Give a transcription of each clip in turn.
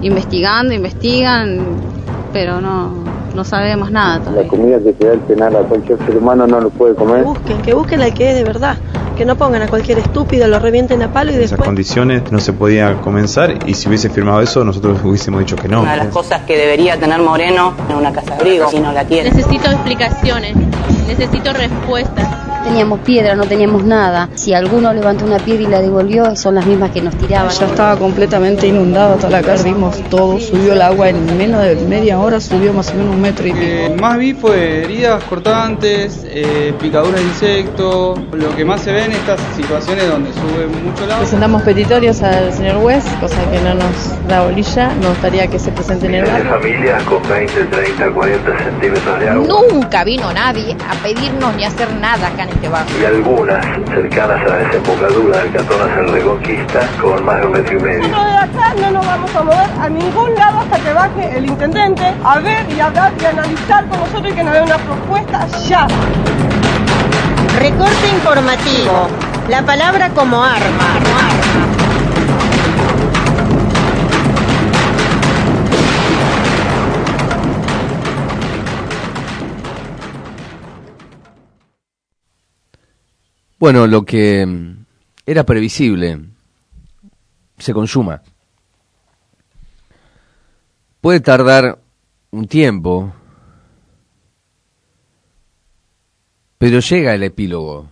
investigan, pero no sabemos nada todavía. La comida que te da el penal a cualquier ser humano no lo puede comer. Que busquen al que es de verdad, que no pongan a cualquier estúpido, lo revienten a palo y después... En esas condiciones no se podía comenzar, y si hubiese firmado eso nosotros hubiésemos dicho que no. Una de las cosas que debería tener Moreno en una casa de abrigo, y no la tiene. Necesito explicaciones, necesito respuestas. Teníamos piedra, no teníamos nada. Si alguno levantó una piedra y la devolvió, son las mismas que nos tiraban. Ya estaba completamente inundado toda la casa, vimos todo, subió el agua en menos de media hora, subió más o menos 1 metro y pico. Más vi fue heridas cortantes, picaduras de insectos. Lo que más se ve en estas situaciones donde sube mucho el agua. Presentamos petitorios al señor West, cosa que no nos da bolilla. Me gustaría que se presente en el barrio. Familias con 20, 30, 40 centímetros de agua. Nunca vino nadie a pedirnos ni a hacer nada acá en este barrio. Y algunas cercanas a la desembocadura del Catón hacia el Reconquista con más de 1,5 metros. Nosotros de acá no nos vamos a mover a ningún lado hasta que baje el intendente a ver y hablar y analizar con nosotros y que nos dé una propuesta ya. Recorte informativo. La palabra como arma. Bueno, lo que era previsible se consuma. Puede tardar un tiempo, pero llega el epílogo.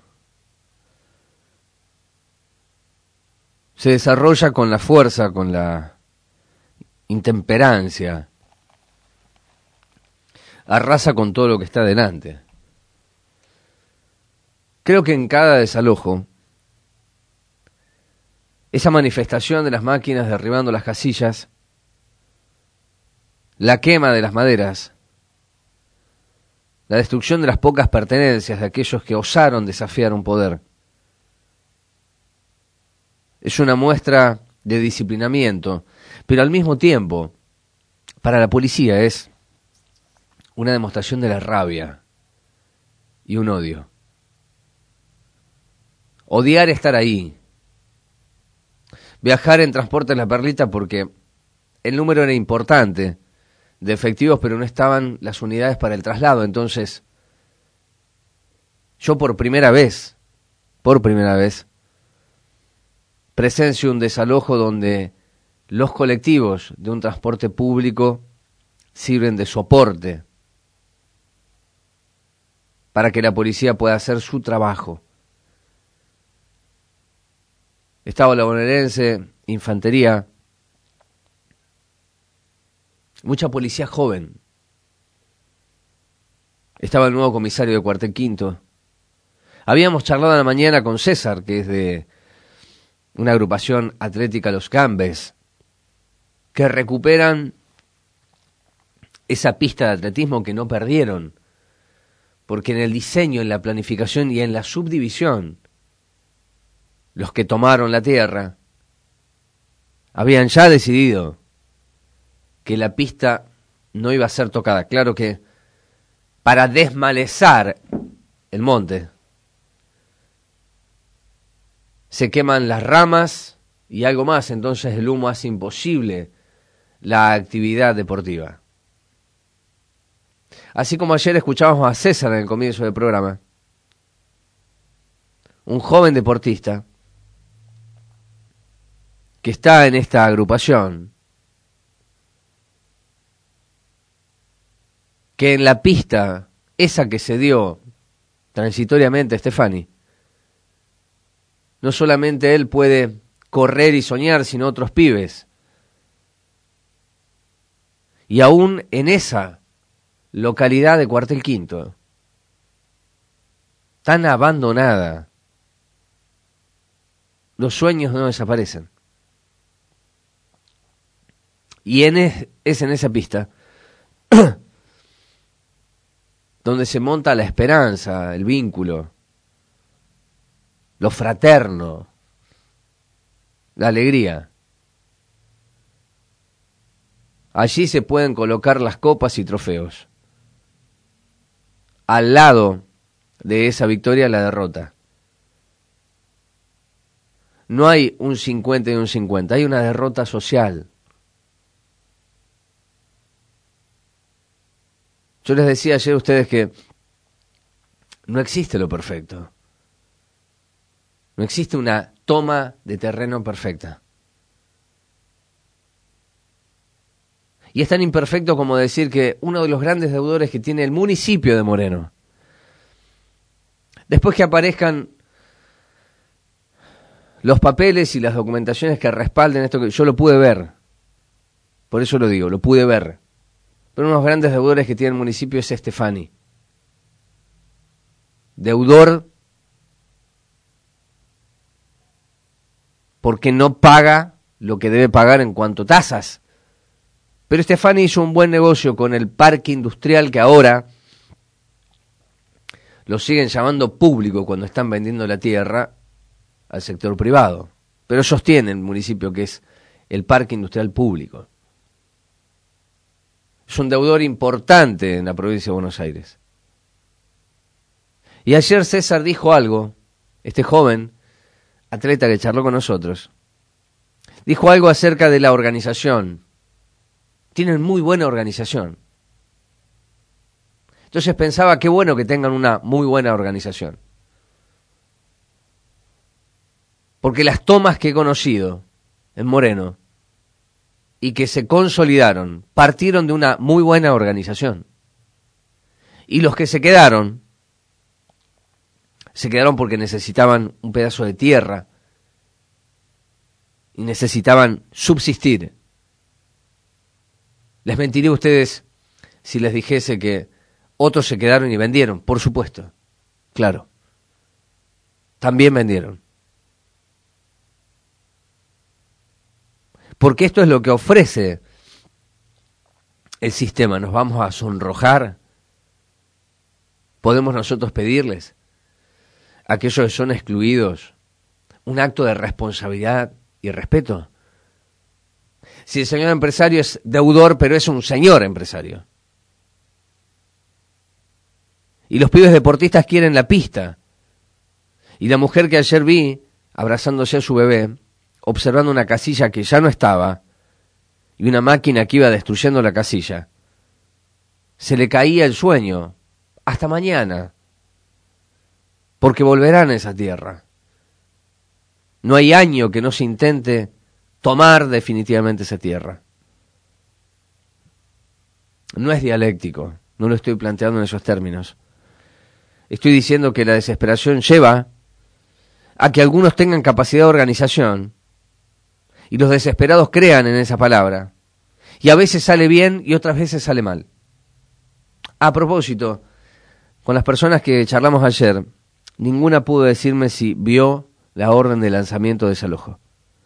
Se desarrolla con la fuerza, con la intemperancia. Arrasa con todo lo que está delante. Creo que en cada desalojo, esa manifestación de las máquinas derribando las casillas, la quema de las maderas, la destrucción de las pocas pertenencias de aquellos que osaron desafiar un poder, es una muestra de disciplinamiento, pero al mismo tiempo, para la policía es una demostración de la rabia y un odio. Odiar estar ahí. Viajar en transporte La Perlita porque el número era importante de efectivos, pero no estaban las unidades para el traslado. Entonces, yo por primera vez, presencio un desalojo donde los colectivos de un transporte público sirven de soporte para que la policía pueda hacer su trabajo. Estado la bonaerense, infantería, mucha policía joven. Estaba el nuevo comisario de Cuartel Quinto. Habíamos charlado en la mañana con César, que es de una agrupación atlética Los Cambes, que recuperan esa pista de atletismo que no perdieron, porque en el diseño, en la planificación y en la subdivisión, los que tomaron la tierra habían ya decidido que la pista no iba a ser tocada. Claro que para desmalezar el monte se queman las ramas y algo más, entonces el humo hace imposible la actividad deportiva. Así como ayer escuchábamos a César en el comienzo del programa, un joven deportista que está en esta agrupación, que en la pista, esa que se dio transitoriamente a Stefani, no solamente él puede correr y soñar, sino otros pibes. Y aún en esa localidad de Cuartel Quinto, tan abandonada, los sueños no desaparecen. Y es en esa pista donde se monta la esperanza, el vínculo, lo fraterno, la alegría. Allí se pueden colocar las copas y trofeos. Al lado de esa victoria, la derrota. No hay un 50 y un 50, hay una derrota social. Yo les decía ayer a ustedes que no existe lo perfecto. No existe una toma de terreno perfecta. Y es tan imperfecto como decir que uno de los grandes deudores que tiene el municipio de Moreno, después que aparezcan los papeles y las documentaciones que respalden esto, que yo lo pude ver, por eso lo digo, lo pude ver, pero uno de los grandes deudores que tiene el municipio es Stefani. Deudor porque no paga lo que debe pagar en cuanto a tasas. Pero Stefani hizo un buen negocio con el parque industrial que ahora lo siguen llamando público cuando están vendiendo la tierra al sector privado. Pero sostiene el municipio que es el parque industrial público. Es un deudor importante en la provincia de Buenos Aires. Y ayer César dijo algo, este joven atleta que charló con nosotros, dijo algo acerca de la organización. Tienen muy buena organización. Entonces pensaba, qué bueno que tengan una muy buena organización. Porque las tomas que he conocido en Moreno y que se consolidaron, partieron de una muy buena organización. Y los que se quedaron porque necesitaban un pedazo de tierra y necesitaban subsistir. Les mentiría a ustedes si les dijese que otros se quedaron y vendieron, por supuesto, claro. También vendieron. Porque esto es lo que ofrece el sistema. Nos vamos a sonrojar. Podemos nosotros pedirles a aquellos que son excluidos un acto de responsabilidad y respeto. Si el señor empresario es deudor, pero es un señor empresario. Y los pibes deportistas quieren la pista. Y la mujer que ayer vi abrazándose a su bebé, observando una casilla que ya no estaba, y una máquina que iba destruyendo la casilla, se le caía el sueño. Hasta mañana. Porque volverán a esa tierra. No hay año que no se intente tomar definitivamente esa tierra. No es dialéctico, no lo estoy planteando en esos términos. Estoy diciendo que la desesperación lleva a que algunos tengan capacidad de organización y los desesperados crean en esa palabra. Y a veces sale bien y otras veces sale mal. A propósito, con las personas que charlamos ayer, ninguna pudo decirme si vio la orden de lanzamiento de desalojo.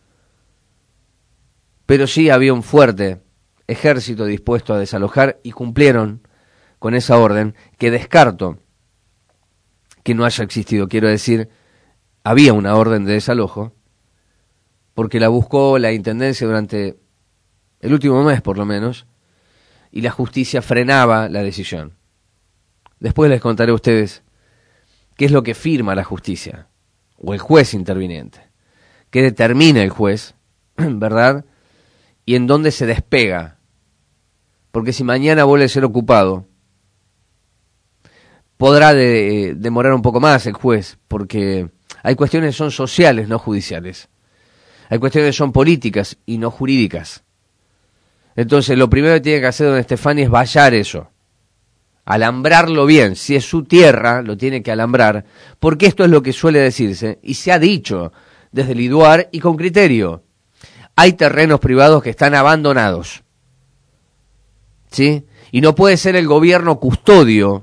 Pero sí había un fuerte ejército dispuesto a desalojar y cumplieron con esa orden, que descarto que no haya existido. Quiero decir, había una orden de desalojo, porque la buscó la Intendencia durante el último mes por lo menos, y la justicia frenaba la decisión. Después les contaré a ustedes qué es lo que firma la justicia, o el juez interviniente, qué determina el juez, ¿verdad?, y en dónde se despega. Porque si mañana vuelve a ser ocupado, podrá demorar un poco más el juez, porque hay cuestiones que son sociales, no judiciales. Hay cuestiones que son políticas y no jurídicas. Entonces, lo primero que tiene que hacer don Stefani es vallar eso. Alambrarlo bien. Si es su tierra, lo tiene que alambrar, porque esto es lo que suele decirse, y se ha dicho desde el IDUAR y con criterio. Hay terrenos privados que están abandonados, ¿sí? Y no puede ser el gobierno custodio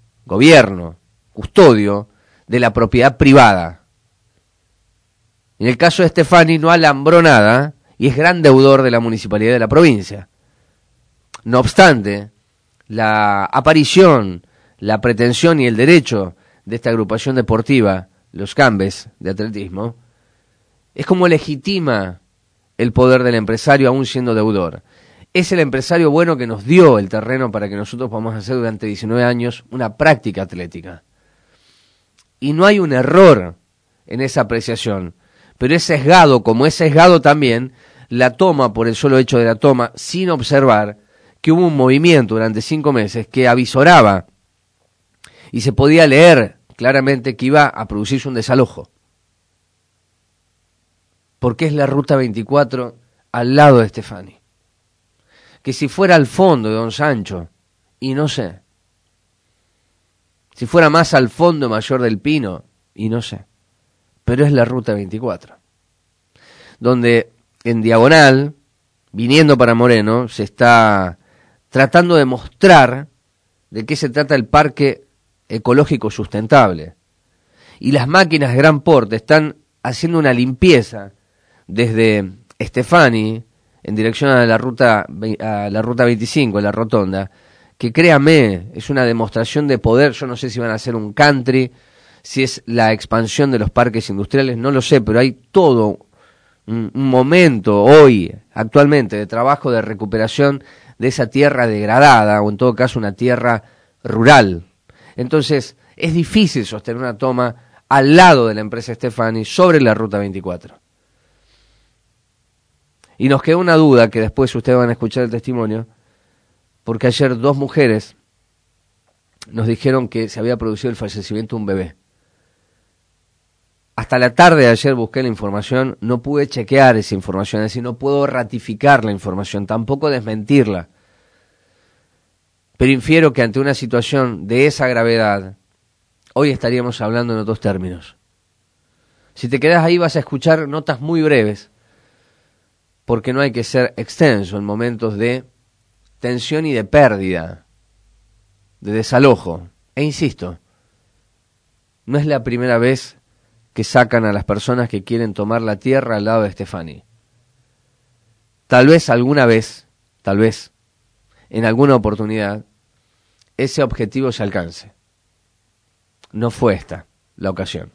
de la propiedad privada. En el caso de Stefani no alambró nada y es gran deudor de la municipalidad de la provincia. No obstante, la aparición, la pretensión y el derecho de esta agrupación deportiva, los Cambes de atletismo, es como legitima el poder del empresario aún siendo deudor. Es el empresario bueno que nos dio el terreno para que nosotros podamos hacer durante 19 años una práctica atlética. Y no hay un error en esa apreciación, pero es sesgado, como es sesgado también la toma por el solo hecho de la toma, sin observar que hubo un movimiento durante 5 meses que avisoraba y se podía leer claramente que iba a producirse un desalojo. Porque es la Ruta 24 al lado de Stefani. Que si fuera al fondo de Don Sancho, y no sé. Si fuera más al fondo Mayor del Pino, y no sé. Pero es la Ruta 24. Donde en diagonal, viniendo para Moreno, se está tratando de mostrar de qué se trata el parque ecológico sustentable. Y las máquinas de gran porte están haciendo una limpieza desde Stefani en dirección a la ruta 25, en la rotonda, que créame, es una demostración de poder. Yo no sé si van a hacer un country, si es la expansión de los parques industriales, no lo sé, pero hay todo un momento hoy, actualmente, de trabajo de recuperación de esa tierra degradada, o en todo caso una tierra rural. Entonces, es difícil sostener una toma al lado de la empresa Stefani sobre la Ruta 24. Y nos queda una duda que después ustedes van a escuchar el testimonio, porque ayer 2 mujeres nos dijeron que se había producido el fallecimiento de un bebé. Hasta la tarde de ayer busqué la información, no pude chequear esa información, es decir, no puedo ratificar la información, tampoco desmentirla. Pero infiero que ante una situación de esa gravedad, hoy estaríamos hablando en otros términos. Si te quedas ahí vas a escuchar notas muy breves, porque no hay que ser extenso en momentos de tensión y de pérdida, de desalojo. E insisto, no es la primera vez que sacan a las personas que quieren tomar la tierra al lado de Stefani. Tal vez alguna vez, en alguna oportunidad, ese objetivo se alcance. No fue esta la ocasión.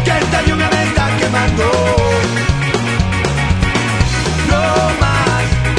No más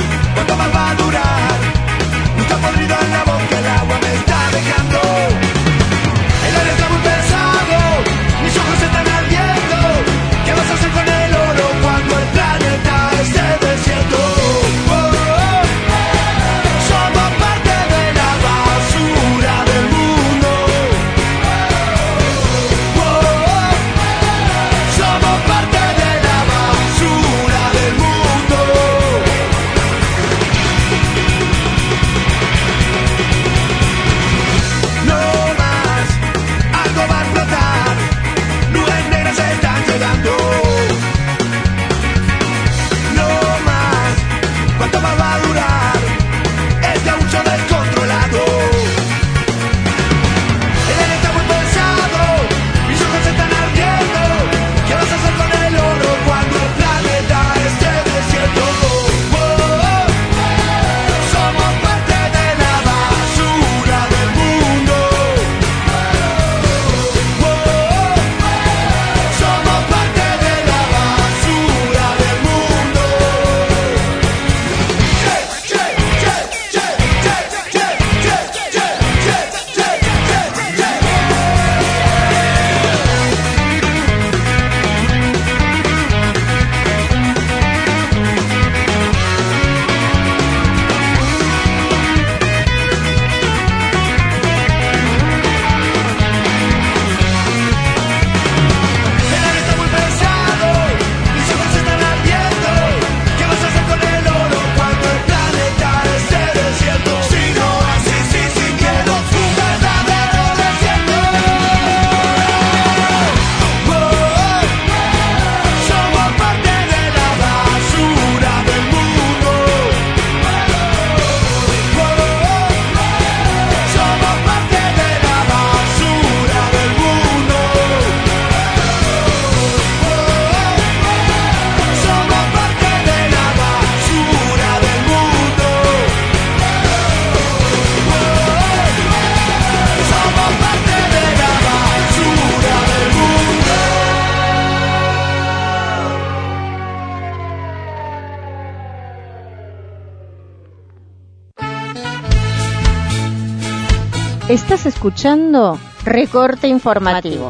Estás escuchando Recorte Informativo.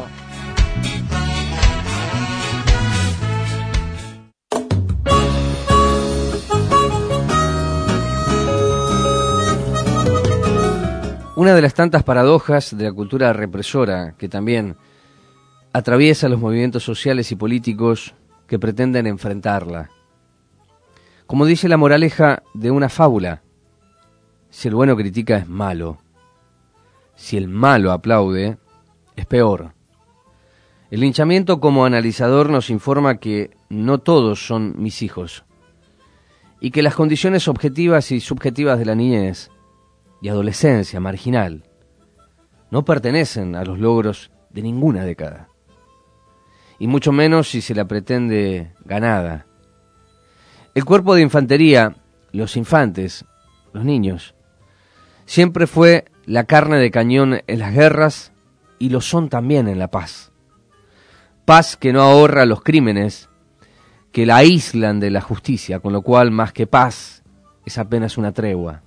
Una de las tantas paradojas de la cultura represora que también atraviesa los movimientos sociales y políticos que pretenden enfrentarla. Como dice la moraleja de una fábula, si el bueno critica es malo, si el malo aplaude es peor. El linchamiento como analizador nos informa que no todos son mis hijos y que las condiciones objetivas y subjetivas de la niñez y adolescencia marginal no pertenecen a los logros de ninguna década, y mucho menos si se la pretende ganada. El cuerpo de infantería, los infantes, los niños, siempre fue la carne de cañón en las guerras y lo son también en la paz. Paz que no ahorra los crímenes, que la aíslan de la justicia, con lo cual más que paz es apenas una tregua.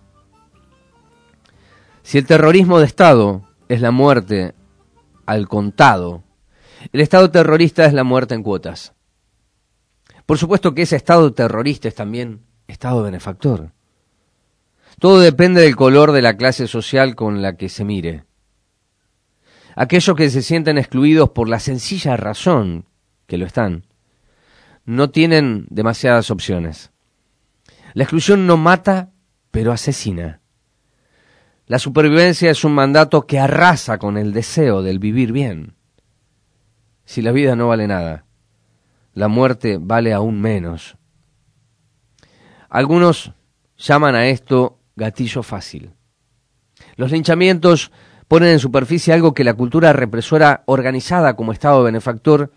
Si el terrorismo de Estado es la muerte al contado, el Estado terrorista es la muerte en cuotas. Por supuesto que ese Estado terrorista es también Estado benefactor. Todo depende del color de la clase social con la que se mire. Aquellos que se sienten excluidos por la sencilla razón que lo están, no tienen demasiadas opciones. La exclusión no mata, pero asesina. La supervivencia es un mandato que arrasa con el deseo del vivir bien. Si la vida no vale nada, la muerte vale aún menos. Algunos llaman a esto gatillo fácil. Los linchamientos ponen en superficie algo que la cultura represora organizada como Estado benefactor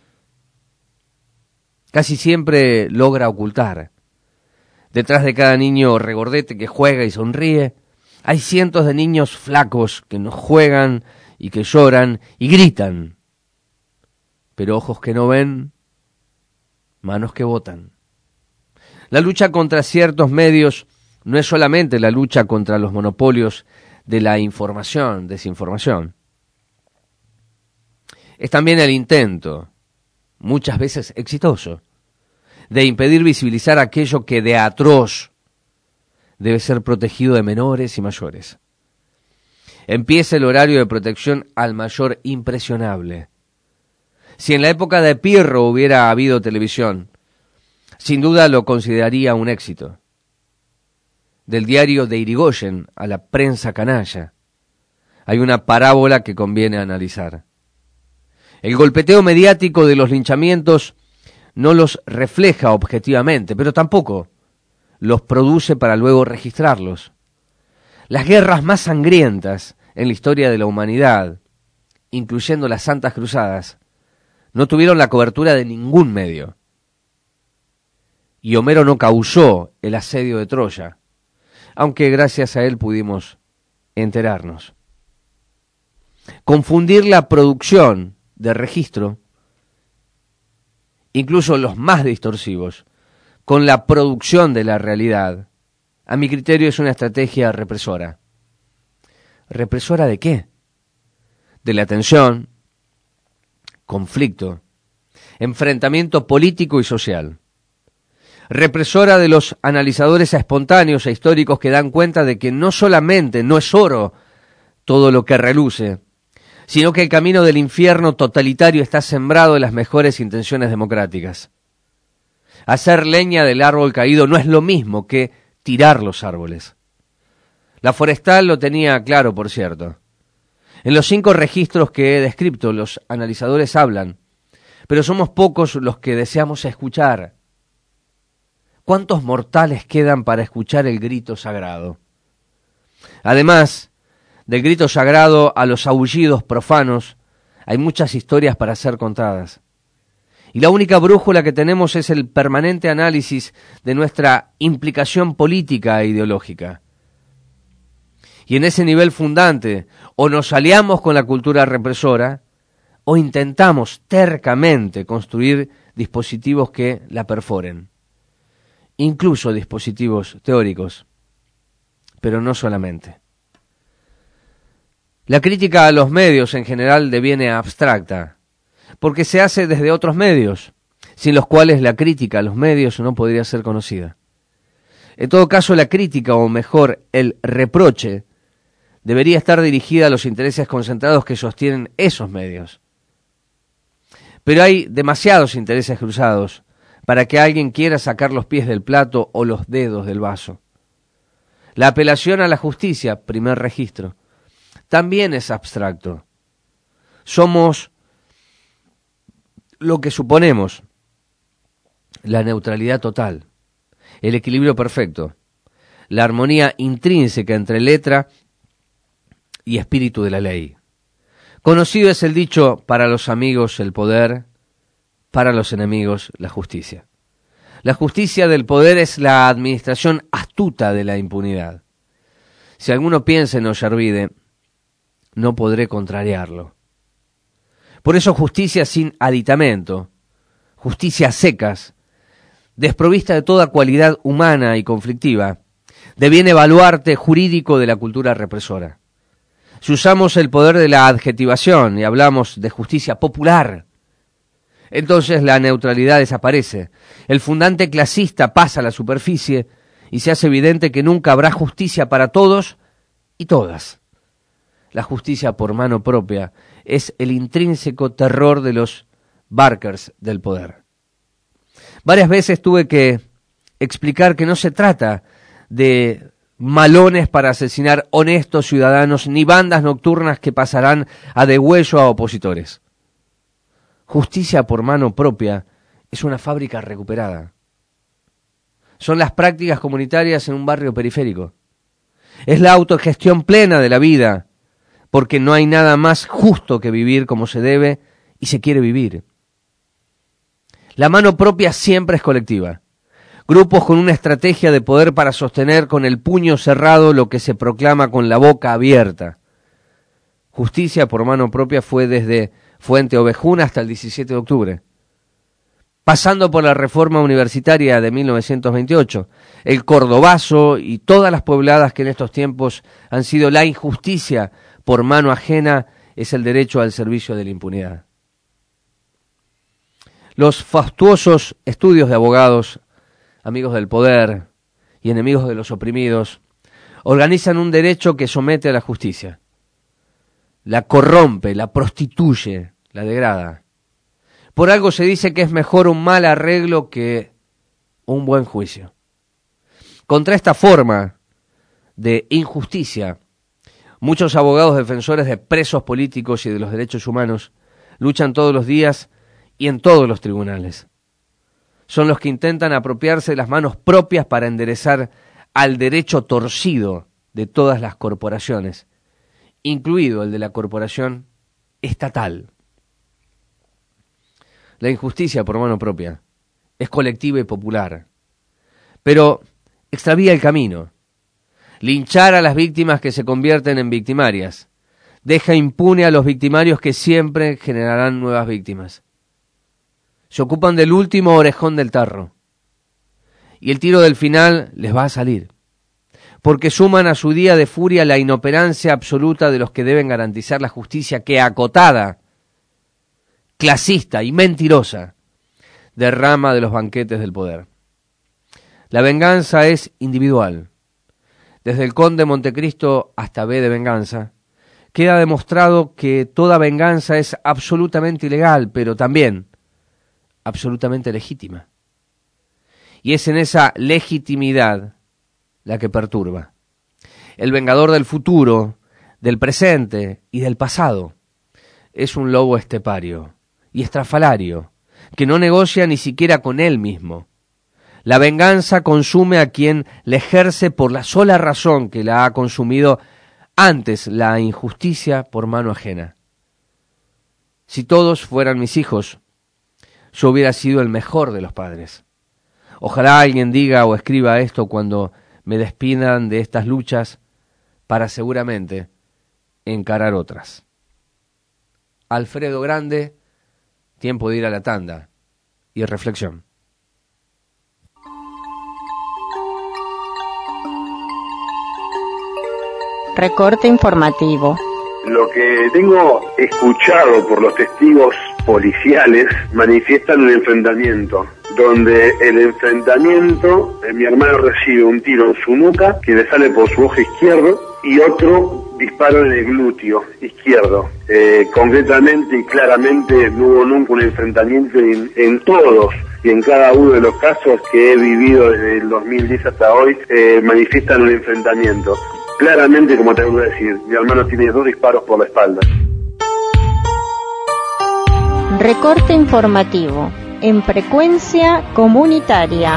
casi siempre logra ocultar. Detrás de cada niño regordete que juega y sonríe, hay cientos de niños flacos que no juegan y que lloran y gritan, pero ojos que no ven, manos que votan. La lucha contra ciertos medios no es solamente la lucha contra los monopolios de la información, desinformación. Es también el intento, muchas veces exitoso, de impedir visibilizar aquello que de atroz debe ser protegido de menores y mayores. Empieza el horario de protección al mayor impresionable. Si en la época de Pirro hubiera habido televisión, sin duda lo consideraría un éxito. Del diario de Irigoyen a la prensa canalla, hay una parábola que conviene analizar. El golpeteo mediático de los linchamientos no los refleja objetivamente, pero tampoco los produce para luego registrarlos. Las guerras más sangrientas en la historia de la humanidad, incluyendo las Santas Cruzadas, no tuvieron la cobertura de ningún medio. Y Homero no causó el asedio de Troya, aunque gracias a él pudimos enterarnos. Confundir la producción de registro, incluso los más distorsivos, con la producción de la realidad, a mi criterio es una estrategia represora. ¿Represora de qué? De la tensión, conflicto, enfrentamiento político y social. Represora de los analizadores espontáneos e históricos que dan cuenta de que no solamente no es oro todo lo que reluce, sino que el camino del infierno totalitario está sembrado de las mejores intenciones democráticas. Hacer leña del árbol caído no es lo mismo que tirar los árboles. La Forestal lo tenía claro, por cierto. En los 5 registros que he descrito, los analizadores hablan, pero somos pocos los que deseamos escuchar. ¿Cuántos mortales quedan para escuchar el grito sagrado? Además del grito sagrado a los aullidos profanos, hay muchas historias para ser contadas. Y la única brújula que tenemos es el permanente análisis de nuestra implicación política e ideológica. Y en ese nivel fundante, o nos aliamos con la cultura represora, o intentamos tercamente construir dispositivos que la perforen, incluso dispositivos teóricos. pero no solamente. La crítica a los medios en general deviene abstracta, porque se hace desde otros medios, sin los cuales la crítica a los medios no podría ser conocida. En todo caso, la crítica, o mejor, el reproche, debería estar dirigida a los intereses concentrados que sostienen esos medios. Pero hay demasiados intereses cruzados para que alguien quiera sacar los pies del plato o los dedos del vaso. La apelación a la justicia, primer registro, también es abstracto. Somos lo que suponemos, la neutralidad total, el equilibrio perfecto, la armonía intrínseca entre letra y espíritu de la ley. Conocido es el dicho: para los amigos el poder, para los enemigos la justicia. La justicia del poder es la administración astuta de la impunidad. Si alguno piensa en Ollarvide, no podré contrariarlo. Por eso justicia sin aditamento, justicia a secas, desprovista de toda cualidad humana y conflictiva, deviene baluarte jurídico de la cultura represora. Si usamos el poder de la adjetivación y hablamos de justicia popular, entonces la neutralidad desaparece, el fundante clasista pasa a la superficie y se hace evidente que nunca habrá justicia para todos y todas. La justicia por mano propia es el intrínseco terror de los Barkers del poder. Varias veces tuve que explicar que no se trata de malones para asesinar honestos ciudadanos, ni bandas nocturnas que pasarán a degüello a opositores. Justicia por mano propia es una fábrica recuperada. Son las prácticas comunitarias en un barrio periférico. Es la autogestión plena de la vida, porque no hay nada más justo que vivir como se debe y se quiere vivir. La mano propia siempre es colectiva. Grupos con una estrategia de poder para sostener con el puño cerrado lo que se proclama con la boca abierta. Justicia por mano propia fue desde Fuente Ovejuna hasta el 17 de octubre. Pasando por la reforma universitaria de 1928, el cordobazo y todas las puebladas que en estos tiempos han sido la injusticia por mano ajena, es el derecho al servicio de la impunidad. Los fastuosos estudios de abogados, amigos del poder y enemigos de los oprimidos, organizan un derecho que somete a la justicia, la corrompe, la prostituye, la degrada. Por algo se dice que es mejor un mal arreglo que un buen juicio. Contra esta forma de injusticia, muchos abogados defensores de presos políticos y de los derechos humanos luchan todos los días y en todos los tribunales. Son los que intentan apropiarse de las manos propias para enderezar al derecho torcido de todas las corporaciones, incluido el de la corporación estatal. La injusticia por mano propia es colectiva y popular, pero extravía el camino. Linchar a las víctimas que se convierten en victimarias deja impune a los victimarios que siempre generarán nuevas víctimas. Se ocupan del último orejón del tarro y el tiro del final les va a salir, porque suman a su día de furia la inoperancia absoluta de los que deben garantizar la justicia que, acotada, clasista y mentirosa, derrama de los banquetes del poder. La venganza es individual. Desde el Conde Montecristo hasta B de Venganza, queda demostrado que toda venganza es absolutamente ilegal, pero también absolutamente legítima. Y es en esa legitimidad la que perturba. El vengador del futuro, del presente y del pasado es un lobo estepario y estrafalario que no negocia ni siquiera con él mismo. La venganza consume a quien la ejerce por la sola razón que la ha consumido antes la injusticia por mano ajena. Si todos fueran mis hijos, yo hubiera sido el mejor de los padres. Ojalá alguien diga o escriba esto cuando me despidan de estas luchas para seguramente encarar otras. Alfredo Grande, tiempo de ir a la tanda y reflexión. Recorte informativo. Lo que tengo escuchado por los testigos policiales manifiestan un enfrentamiento, donde el enfrentamiento, mi hermano recibe un tiro en su nuca que le sale por su ojo izquierdo y otro disparo en el glúteo izquierdo. Concretamente y claramente no hubo nunca un enfrentamiento en todos y en cada uno de los casos que he vivido desde el 2010 hasta hoy, manifiestan un enfrentamiento. Claramente, como te voy a decir, mi hermano tiene 2 disparos por la espalda. Recorte informativo en frecuencia comunitaria.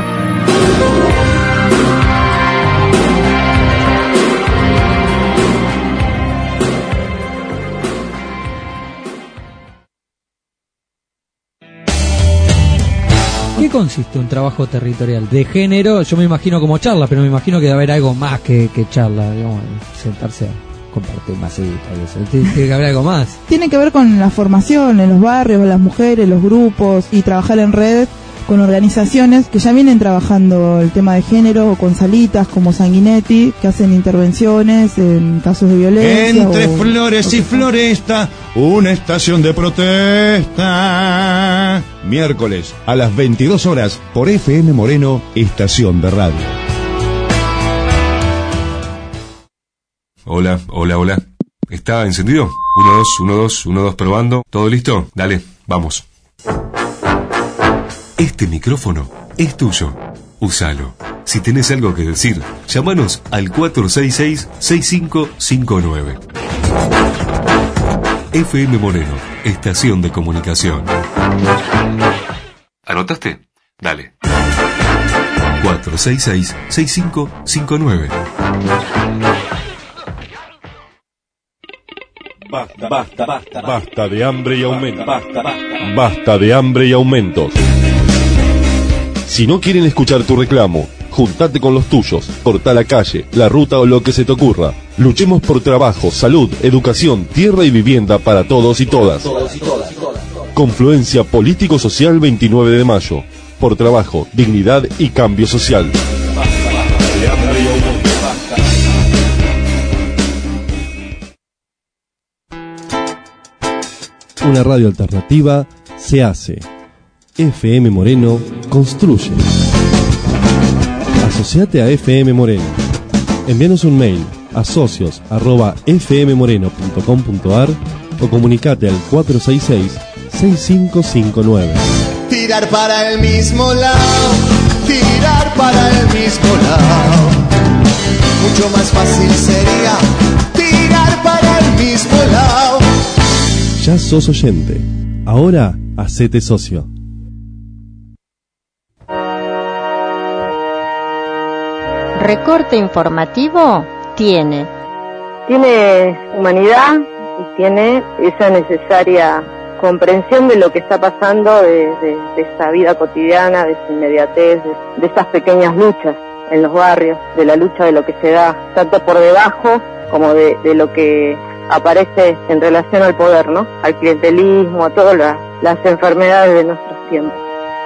¿Qué consiste un trabajo territorial de género? Yo me imagino como charla, pero me imagino que debe haber algo más que charla, digamos, sentarse a compartir masita y eso. Tiene que haber algo más. Tiene que ver con la formación en los barrios, las mujeres, los grupos y trabajar en red con organizaciones que ya vienen trabajando el tema de género, o con salitas como Sanguinetti, que hacen intervenciones en casos de violencia. Entre flores y floresta, una estación de protesta. Miércoles a las 22 horas por FM Moreno, estación de radio. Hola. ¿Está encendido? 1, 2, 1, 2, probando. ¿Todo listo? Dale, vamos. Este micrófono es tuyo. Úsalo. Si tenés algo que decir, llámanos al 466-6559. FM Moreno, estación de comunicación. ¿Anotaste? Dale. 466-6559. Basta de hambre y aumento. Basta de hambre y aumentos. Si no quieren escuchar tu reclamo, juntate con los tuyos, cortá la calle, la ruta o lo que se te ocurra. Luchemos por trabajo, salud, educación, tierra y vivienda para todos y todas. Confluencia Político-Social 29 de mayo. Por trabajo, dignidad y cambio social. Una radio alternativa se hace. FM Moreno construye. Asociate a FM Moreno. Envíanos un mail a socios@fmmoreno.com.ar o comunicate al 466-6559. Tirar para el mismo lado, tirar para el mismo lado. Mucho más fácil sería tirar para el mismo lado. Ya sos oyente. Ahora hacete socio. Recorte informativo tiene humanidad y tiene esa necesaria comprensión de lo que está pasando, de esa vida cotidiana, de esa inmediatez, de esas pequeñas luchas en los barrios, de la lucha de lo que se da tanto por debajo como de lo que aparece en relación al poder, ¿no? Al clientelismo, a todas las enfermedades de nuestros tiempos.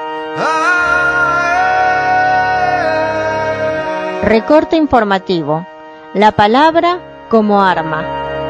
Recorte informativo. La palabra como arma.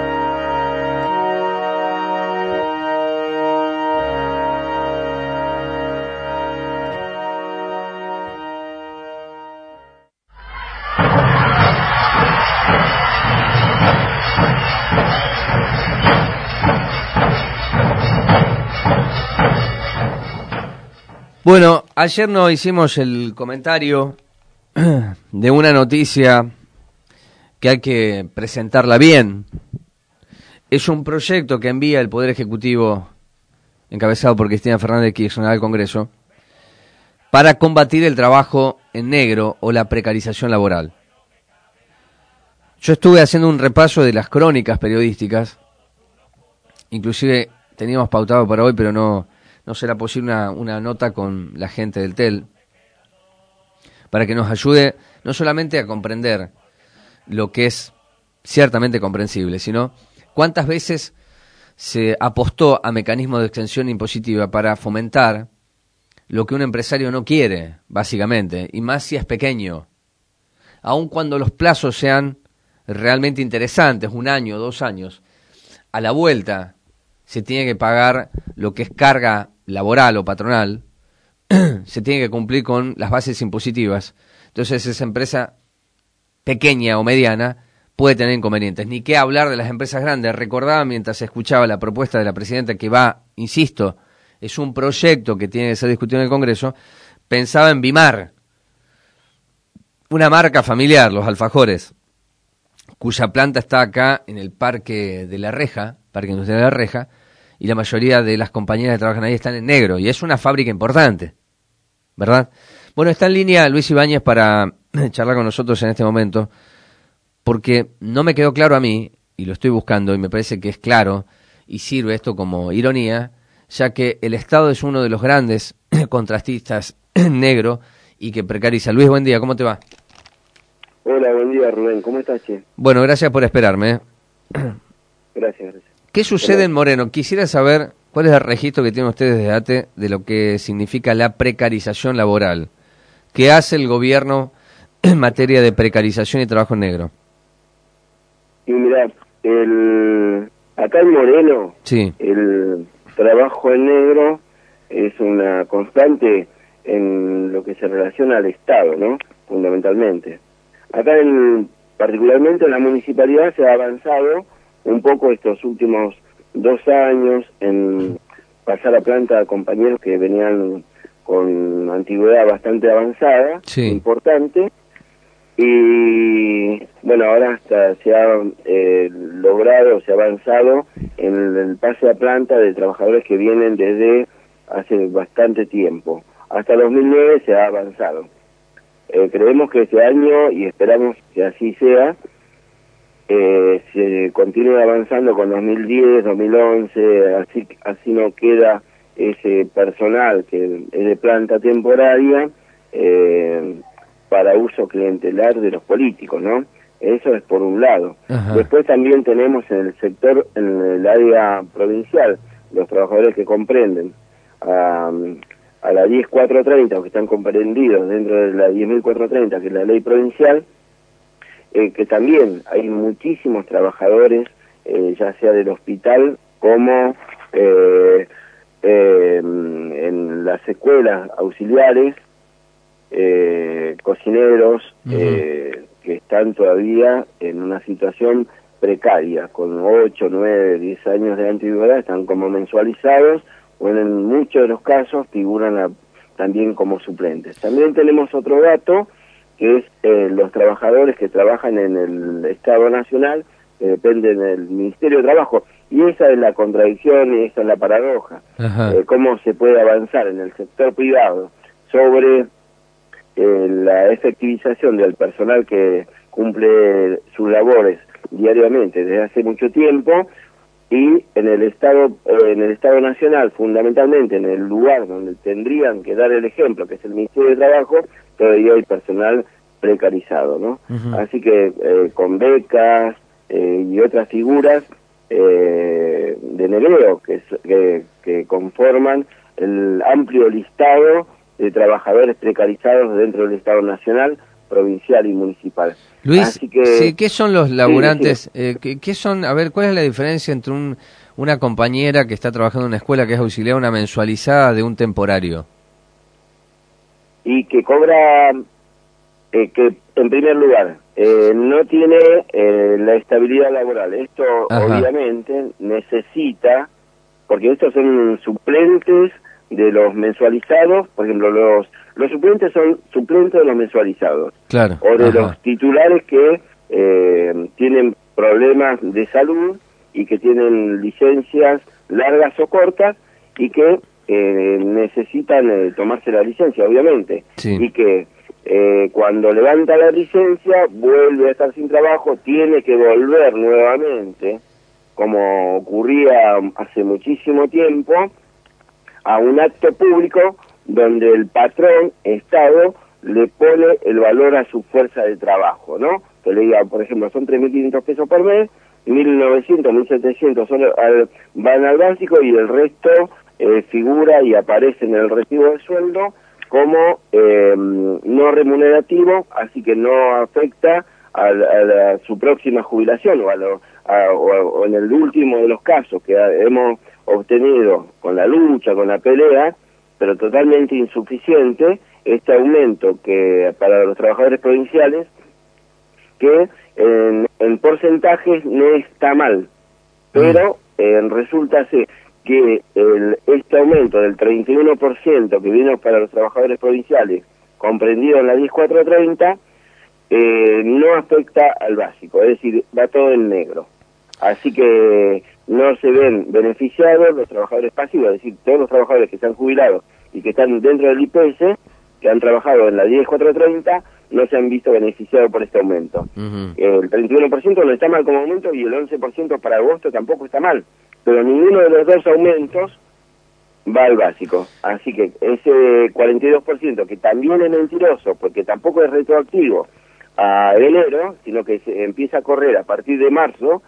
Bueno, ayer nos hicimos el comentario de una noticia que hay que presentarla bien. Es un proyecto que envía el Poder Ejecutivo, encabezado por Cristina Fernández de Kirchner, al Congreso, para combatir el trabajo en negro o la precarización laboral. Yo estuve haciendo un repaso de las crónicas periodísticas, inclusive teníamos pautado para hoy, pero no será posible una nota con la gente del TEL, para que nos ayude no solamente a comprender lo que es ciertamente comprensible, sino cuántas veces se apostó a mecanismos de extensión impositiva para fomentar lo que un empresario no quiere, básicamente, y más si es pequeño, aun cuando los plazos sean realmente interesantes, 1 año, 2 años, a la vuelta se tiene que pagar lo que es carga laboral o patronal, se tiene que cumplir con las bases impositivas. Entonces esa empresa pequeña o mediana puede tener inconvenientes. Ni qué hablar de las empresas grandes. Recordaba mientras escuchaba la propuesta de la presidenta que va, insisto, es un proyecto que tiene que ser discutido en el Congreso, pensaba en Bimar, una marca familiar, los alfajores, cuya planta está acá en el Parque de la Reja, Parque Industrial de la Reja, y la mayoría de las compañeras que trabajan ahí están en negro, y es una fábrica importante, ¿verdad? Bueno, está en línea Luis Ibáñez para charlar con nosotros en este momento, porque no me quedó claro a mí, y lo estoy buscando, y me parece que es claro, y sirve esto como ironía, ya que el Estado es uno de los grandes contratistas negro y que precariza. Luis, buen día, ¿cómo te va? Hola, buen día, Rubén, ¿cómo estás, che? Bueno, gracias por esperarme. Gracias. ¿Qué sucede en Moreno? Quisiera saber cuál es el registro que tienen ustedes de ATE de lo que significa la precarización laboral. ¿Qué hace el gobierno en materia de precarización y trabajo negro? Y mirá, acá en Moreno, sí, el trabajo en negro es una constante en lo que se relaciona al Estado, ¿no? Fundamentalmente. Acá particularmente en la municipalidad se ha avanzado un poco estos últimos 2 años en pasar a planta a compañeros que venían con antigüedad bastante avanzada, sí, importante, y bueno, ahora hasta se ha logrado, se ha avanzado en el pase a planta de trabajadores que vienen desde hace bastante tiempo. Hasta 2009 se ha avanzado. Creemos que este año, y esperamos que así sea, se continúe avanzando con 2010, 2011, así no queda ese personal que es de planta temporaria para uso clientelar de los políticos, ¿no? Eso es por un lado. Ajá. Después también tenemos en el sector, en el área provincial, los trabajadores que comprenden a la 10.430, o que están comprendidos dentro de la 10.430, que es la ley provincial, que también hay muchísimos trabajadores, ya sea del hospital como en las escuelas auxiliares, cocineros, que están todavía en una situación precaria, con 8, 9, 10 años de antigüedad, están como mensualizados, o en muchos de los casos figuran también como suplentes. También tenemos otro dato, que es los trabajadores que trabajan en el Estado Nacional, que dependen del Ministerio de Trabajo, y esa es la contradicción y esa es la paradoja. Cómo se puede avanzar en el sector privado sobre la efectivización del personal que cumple sus labores diariamente desde hace mucho tiempo, y en el Estado Nacional, fundamentalmente en el lugar donde tendrían que dar el ejemplo, que es el Ministerio de Trabajo, todavía hay personal precarizado, ¿no? Así que con becas y otras figuras de negreo que conforman el amplio listado de trabajadores precarizados dentro del Estado Nacional, provincial y municipal. Luis, así que, sí, ¿qué son los laburantes? Sí. ¿Qué son? A ver, ¿cuál es la diferencia entre una compañera que está trabajando en una escuela que es auxiliar, una mensualizada de un temporario? Y que cobra, que en primer lugar, no tiene la estabilidad laboral. Esto obviamente necesita, porque estos son suplentes de los mensualizados, por ejemplo, los suplentes son suplentes de los mensualizados, claro, o de los titulares que tienen problemas de salud y que tienen licencias largas o cortas y que necesitan tomarse la licencia, obviamente, sí, y que cuando levanta la licencia vuelve a estar sin trabajo, tiene que volver nuevamente, como ocurría hace muchísimo tiempo, a un acto público donde el patrón, Estado, le pone el valor a su fuerza de trabajo, ¿no? Que le diga, por ejemplo, son 3.500 pesos por mes, 1.900, 1.700 solo van al básico y el resto figura y aparece en el recibo de sueldo como no remunerativo, así que no afecta su próxima jubilación o en el último de los casos que hemos obtenido con la lucha, con la pelea, pero totalmente insuficiente este aumento que para los trabajadores provinciales, que en porcentajes no está mal, pero resulta ser que este aumento del 31% que vino para los trabajadores provinciales, comprendido en la 10430, no afecta al básico, es decir, va todo en negro. Así que no se ven beneficiados los trabajadores pasivos, es decir, todos los trabajadores que se han jubilado y que están dentro del IPS, que han trabajado en la 10430, no se han visto beneficiados por este aumento. El 31% no está mal como aumento y el 11% para agosto tampoco está mal, pero ninguno de los dos aumentos va al básico. Así que ese 42%, que también es mentiroso, porque tampoco es retroactivo a enero, sino que se empieza a correr a partir de marzo,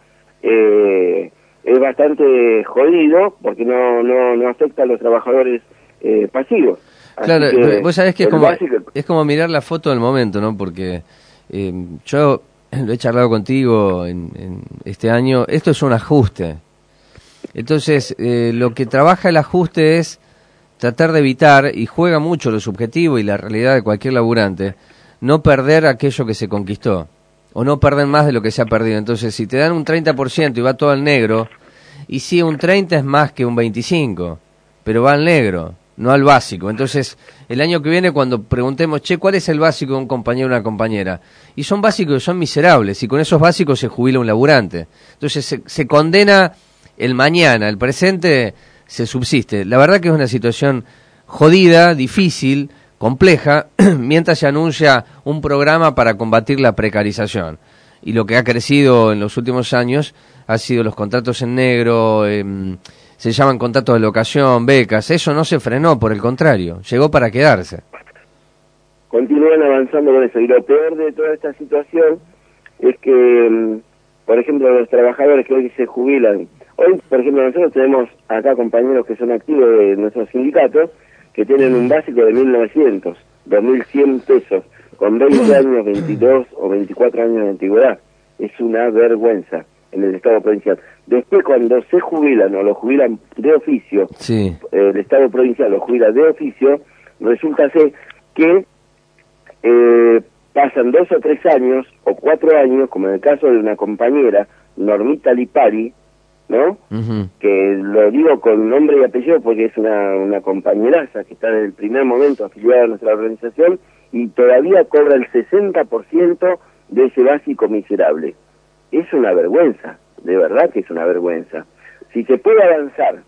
es bastante jodido, porque no afecta a los trabajadores pasivos. Claro, vos sabés que es como mirar la foto del momento, ¿no? Porque yo lo he charlado contigo en este año, esto es un ajuste. Entonces, lo que trabaja el ajuste es tratar de evitar, y juega mucho lo subjetivo y la realidad de cualquier laburante, no perder aquello que se conquistó, o no perder más de lo que se ha perdido. Entonces, si te dan un 30% y va todo al negro, y sí, un 30 es más que un 25, pero va al negro, no al básico. Entonces, el año que viene, cuando preguntemos, che, ¿cuál es el básico de un compañero o una compañera? Y son básicos que son miserables, y con esos básicos se jubila un laburante. Entonces, se condena el mañana, el presente se subsiste. La verdad que es una situación jodida, difícil, compleja, mientras se anuncia un programa para combatir la precarización. Y lo que ha crecido en los últimos años ha sido los contratos en negro, se llaman contratos de locación, becas. Eso no se frenó, por el contrario, llegó para quedarse. Continúan avanzando con eso. Y lo peor de toda esta situación es que, por ejemplo, los trabajadores que hoy se jubilan, hoy, por ejemplo, nosotros tenemos acá compañeros que son activos de nuestros sindicatos, que tienen un básico de 1.900, 2.100 pesos, con 20 años, 22 o 24 años de antigüedad. Es una vergüenza en el Estado provincial. Después, cuando se jubilan o lo jubilan de oficio, sí, el Estado provincial lo jubila de oficio, resulta ser que pasan 2 o 3 años o 4 años, como en el caso de una compañera, Normita Lipari, ¿no? Que lo digo con nombre y apellido porque es una compañeraza que está en el primer momento afiliada a nuestra organización y todavía cobra el 60% de ese básico miserable. Es una vergüenza, de verdad que es una vergüenza. Si se puede avanzar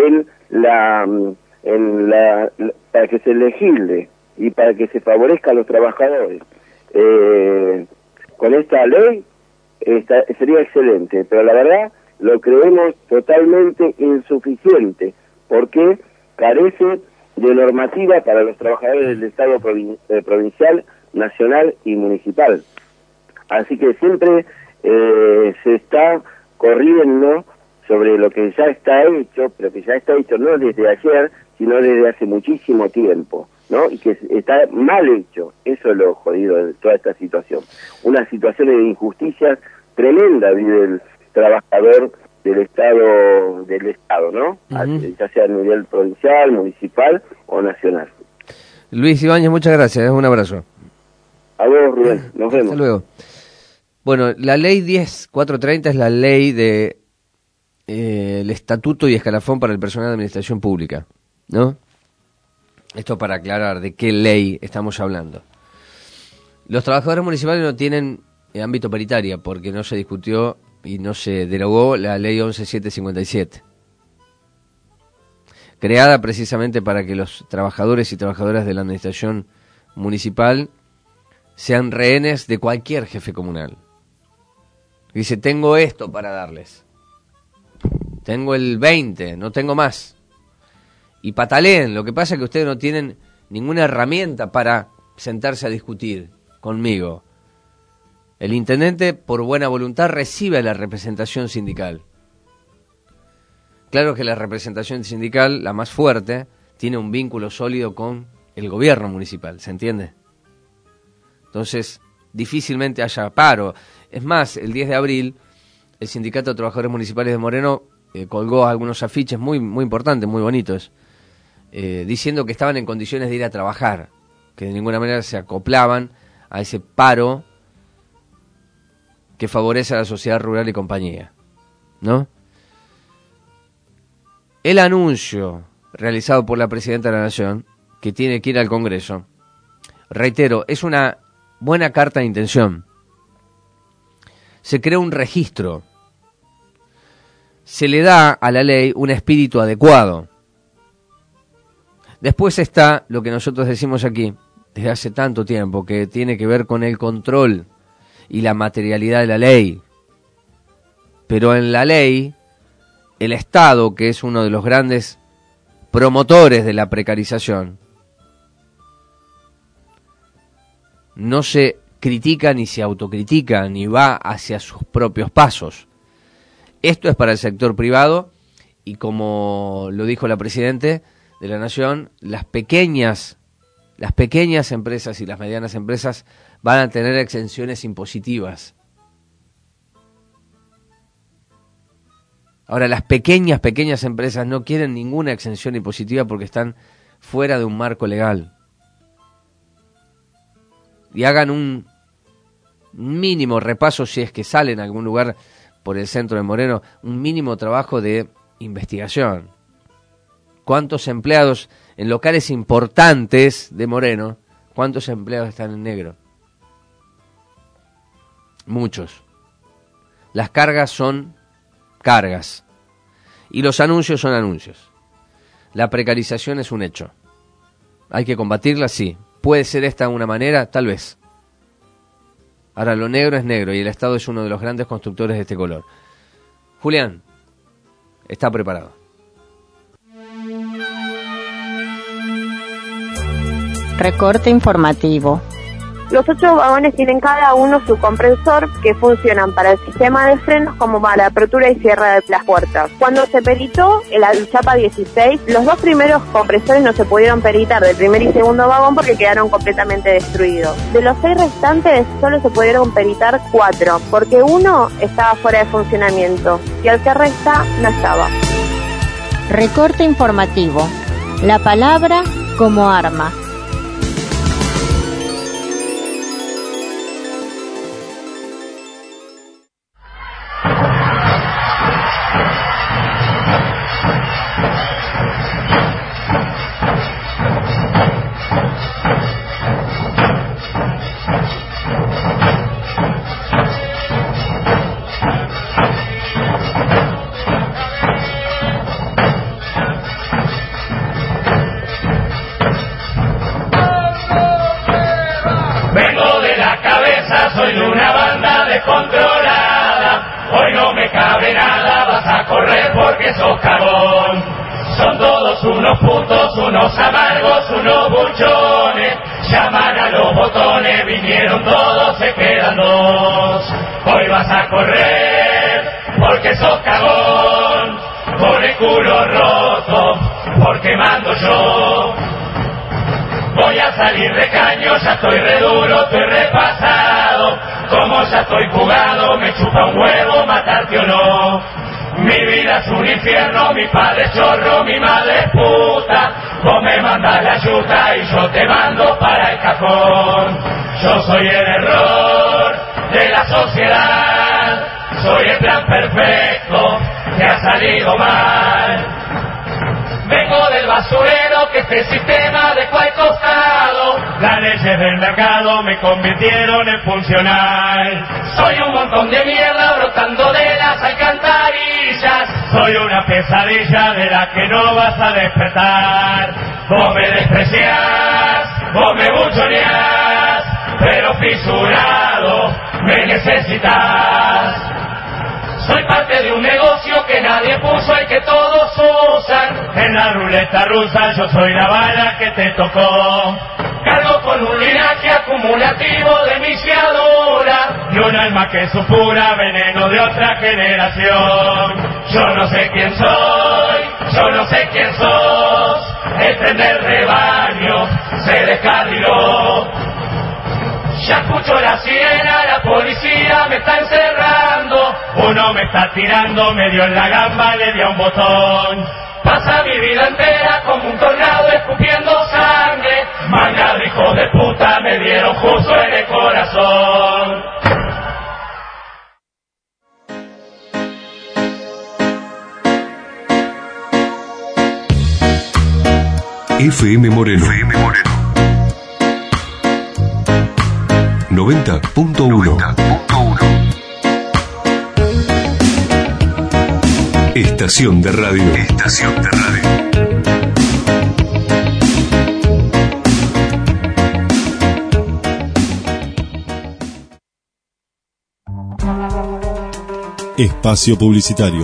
para que se legisle y para que se favorezca a los trabajadores con esta ley, sería excelente, pero la verdad lo creemos totalmente insuficiente, porque carece de normativa para los trabajadores del Estado provincial, nacional y municipal. Así que siempre se está corriendo sobre lo que ya está hecho, pero que ya está hecho no desde ayer, sino desde hace muchísimo tiempo, ¿no? Y que está mal hecho. Eso es lo jodido de toda esta situación. Una situación de injusticias tremenda vive el trabajador del Estado, ¿no? Ya sea a nivel provincial, municipal o nacional. Luis Ibáñez, muchas gracias, un abrazo. A vos, Rubén, nos vemos. Hasta luego. Bueno, la ley 10430 es la ley de el estatuto y escalafón para el personal de administración pública, ¿no? Esto para aclarar de qué ley estamos hablando. Los trabajadores municipales no tienen ámbito paritaria porque no se discutió y no se derogó la ley 11757, creada precisamente para que los trabajadores y trabajadoras de la administración municipal sean rehenes de cualquier jefe comunal. Dice, tengo esto para darles, tengo el 20, no tengo más, y pataleen. Lo que pasa es que ustedes no tienen ninguna herramienta para sentarse a discutir conmigo. El intendente, por buena voluntad, recibe la representación sindical. Claro que la representación sindical, la más fuerte, tiene un vínculo sólido con el gobierno municipal, ¿se entiende? Entonces, difícilmente haya paro. Es más, el 10 de abril, el Sindicato de Trabajadores Municipales de Moreno colgó algunos afiches muy importantes, muy bonitos, diciendo que estaban en condiciones de ir a trabajar, que de ninguna manera se acoplaban a ese paro que favorece a la sociedad rural y compañía, ¿no? El anuncio realizado por la Presidenta de la Nación, que tiene que ir al Congreso, reitero, es una buena carta de intención. Se crea un registro, se le da a la ley un espíritu adecuado. Después está lo que nosotros decimos aquí desde hace tanto tiempo, que tiene que ver con el control y la materialidad de la ley. Pero en la ley, el Estado, que es uno de los grandes promotores de la precarización, no se critica ni se autocritica, ni va hacia sus propios pasos. Esto es para el sector privado y, como lo dijo la Presidenta de la Nación, las pequeñas empresas y las medianas empresas van a tener exenciones impositivas. Ahora, las pequeñas empresas no quieren ninguna exención impositiva porque están fuera de un marco legal. Y hagan un mínimo repaso, si es que salen a algún lugar por el centro de Moreno, un mínimo trabajo de investigación. ¿Cuántos empleados en locales importantes de Moreno, cuántos empleados están en negro? Muchos. Las cargas son cargas y los anuncios son anuncios. La precarización es un hecho. ¿Hay que combatirla? Sí. ¿Puede ser esta una manera? Tal vez. Ahora, lo negro es negro y el Estado es uno de los grandes constructores de este color. Julián, está preparado. Recorte informativo. Los 8 vagones tienen cada uno su compresor que funcionan para el sistema de frenos como para la apertura y cierre de las puertas. Cuando se peritó el Chapa 16, los 2 primeros compresores no se pudieron peritar del primer y segundo vagón porque quedaron completamente destruidos. De los 6 restantes solo se pudieron peritar 4 porque uno estaba fuera de funcionamiento y el que resta no estaba. Recorte informativo. La palabra como arma. Unos amargos, unos buchones, llaman a los botones, vinieron todos, se quedan 2. Hoy vas a correr, porque sos cagón, con el culo roto, porque mando yo. Voy a salir de caño, ya estoy re duro, estoy repasado, como ya estoy jugado, me chupa un huevo, matarte o no. Mi vida es un infierno, mi padre es chorro, mi madre es puta. Vos me mandás la yuta y yo te mando para el cajón. Yo soy el error de la sociedad, soy el plan perfecto que ha salido mal. Vengo del basurero que este sistema dejó al costado. Las leyes del mercado me convirtieron en funcional. Soy un montón de mierda brotando de las alcantarillas. Soy una pesadilla de la que no vas a despertar. Vos me despreciás, vos me buchoneás, pero fisurado me necesitas. Soy parte de un negocio que nadie puso y que todos usan. En la ruleta rusa yo soy la bala que te tocó. Cargo con un linaje acumulativo de viciadura y un alma que supura veneno de otra generación. Yo no sé quién soy, yo no sé quién sos. El tren del rebaño se descarriló. Ya escucho la sirena, la policía me está encerrando. Uno me está tirando, me dio en la gamba, le dio un botón. Pasa mi vida entera como un tornado escupiendo sangre. Manga de hijos de puta me dieron justo en el corazón. FM Moreno. 90.1. Estación de radio. Espacio publicitario.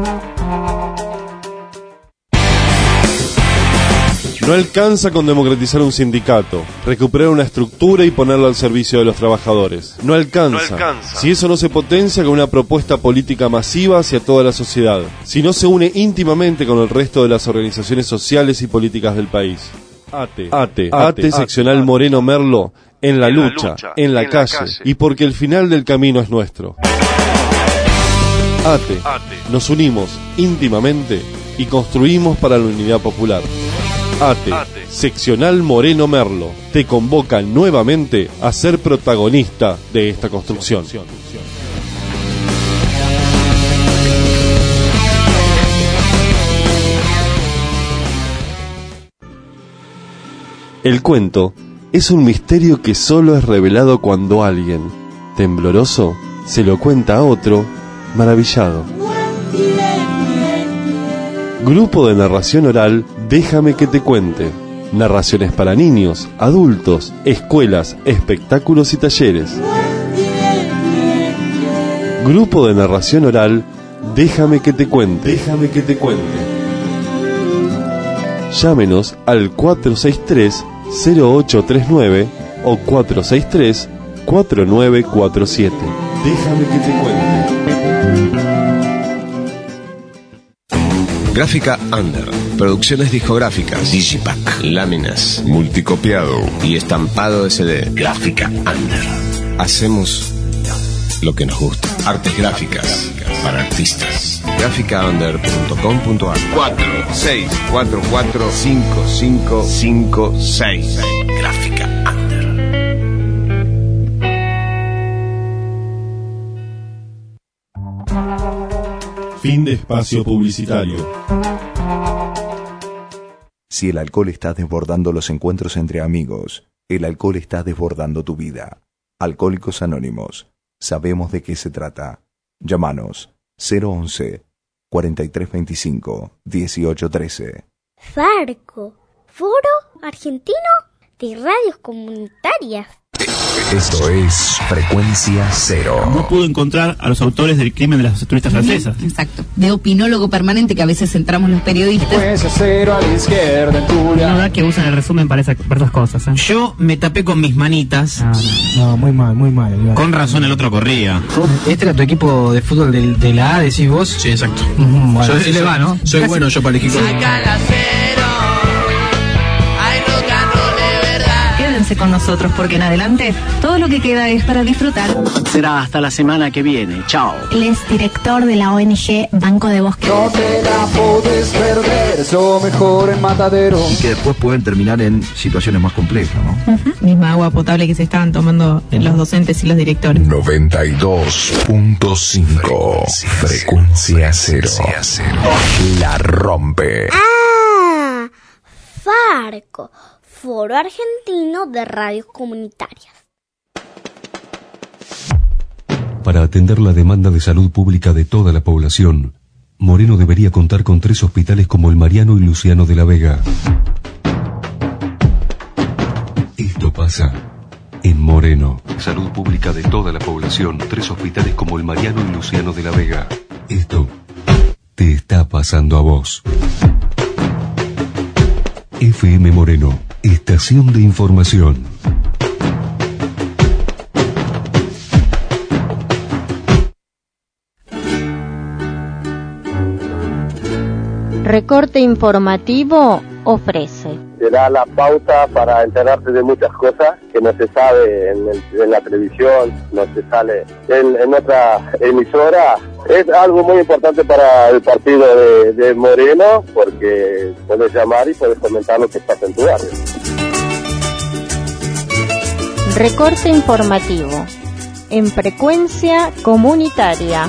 No alcanza con democratizar un sindicato, recuperar una estructura y ponerla al servicio de los trabajadores. No alcanza. Si eso no se potencia con una propuesta política masiva hacia toda la sociedad. Si no se une íntimamente con el resto de las organizaciones sociales y políticas del país. ATE seccional Moreno Merlo, en la lucha, en la calle, y porque el final del camino es nuestro. ATE, nos unimos íntimamente y construimos para la unidad popular. ATE, seccional Moreno Merlo, te convoca nuevamente a ser protagonista de esta construcción. El cuento es un misterio que solo es revelado cuando alguien, tembloroso, se lo cuenta a otro, maravillado. Grupo de narración oral Déjame que te cuente. Narraciones para niños, adultos, escuelas, espectáculos y talleres. Grupo de narración oral Déjame que te cuente. Llámenos al 463-0839 o 463-4947. Déjame que te cuente. Gráfica Under, producciones discográficas, digipack, láminas, multicopiado y estampado SD. Gráfica Under. Hacemos lo que nos gusta. Artes gráficas para artistas. Graficaunder.com.ar 46445556. Gráfica Under. Fin de espacio publicitario. Si el alcohol está desbordando los encuentros entre amigos, el alcohol está desbordando tu vida. Alcohólicos Anónimos. Sabemos de qué se trata. Llámanos 011-4325-1813. Farco, Foro Argentino de Radios Comunitarias. Esto es Frecuencia Cero. No pudo encontrar a los autores del crimen de las turistas francesas. Exacto. De opinólogo permanente que a veces entramos los periodistas. Frecuencia Cero a la izquierda, en Turia. La verdad que usan el resumen para esas cosas. Yo me tapé con mis manitas. No, muy mal. Igual. Con razón el otro corría. ¿Este era tu equipo de fútbol de la A, decís vos? Sí, exacto. Bueno, sí le va, ¿no? Soy bueno yo para elegir. Con nosotros porque en adelante todo lo que queda es para disfrutar. Será hasta la semana que viene. Chao. Él es director de la ONG Banco de Bosque. No te la podés perder, es lo mejor en Matadero. Y que después pueden terminar en situaciones más complejas, ¿no? Misma agua potable que se estaban tomando los docentes y los directores. 92.5 Frecuencia Cero. La rompe. ¡Ah! Farco, Foro Argentino de Radios Comunitarias. Para atender la demanda de salud pública de toda la población, Moreno debería contar con 3 hospitales como el Mariano y Luciano de la Vega. Esto pasa en Moreno. Salud pública de toda la población, 3 hospitales como el Mariano y Luciano de la Vega. Esto te está pasando a vos. FM Moreno, estación de información. Recorte Informativo ofrece te da la pauta para enterarte de muchas cosas que no se sabe en la televisión, no se sale en otra emisora. Es algo muy importante para el partido de Moreno, porque puedes llamar y puedes comentar lo que pasa en tu barrio. Recorte informativo en frecuencia comunitaria.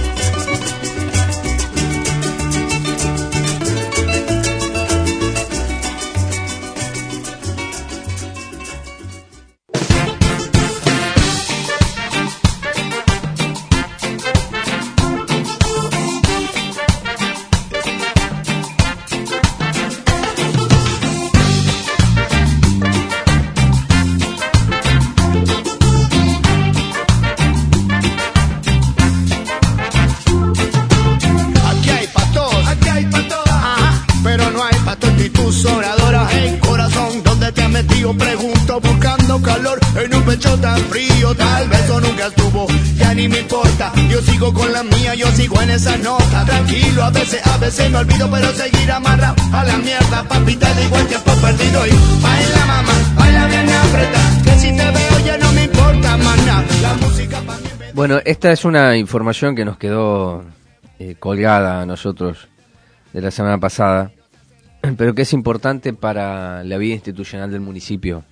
Pregunto buscando calor en un pecho tan frío. Tal vez eso nunca estuvo, ya ni me importa. Yo sigo con la mía, yo sigo en esa nota. Tranquilo, a veces me olvido, pero seguir amarrado a la mierda. Papita, de igual tiempo perdido. Y baila mamá, baila bien apretada, que si te veo ya no me importa más nada. La música para mí. Bueno, esta es una información que nos quedó colgada a nosotros de la semana pasada, pero que es importante para la vida institucional del municipio.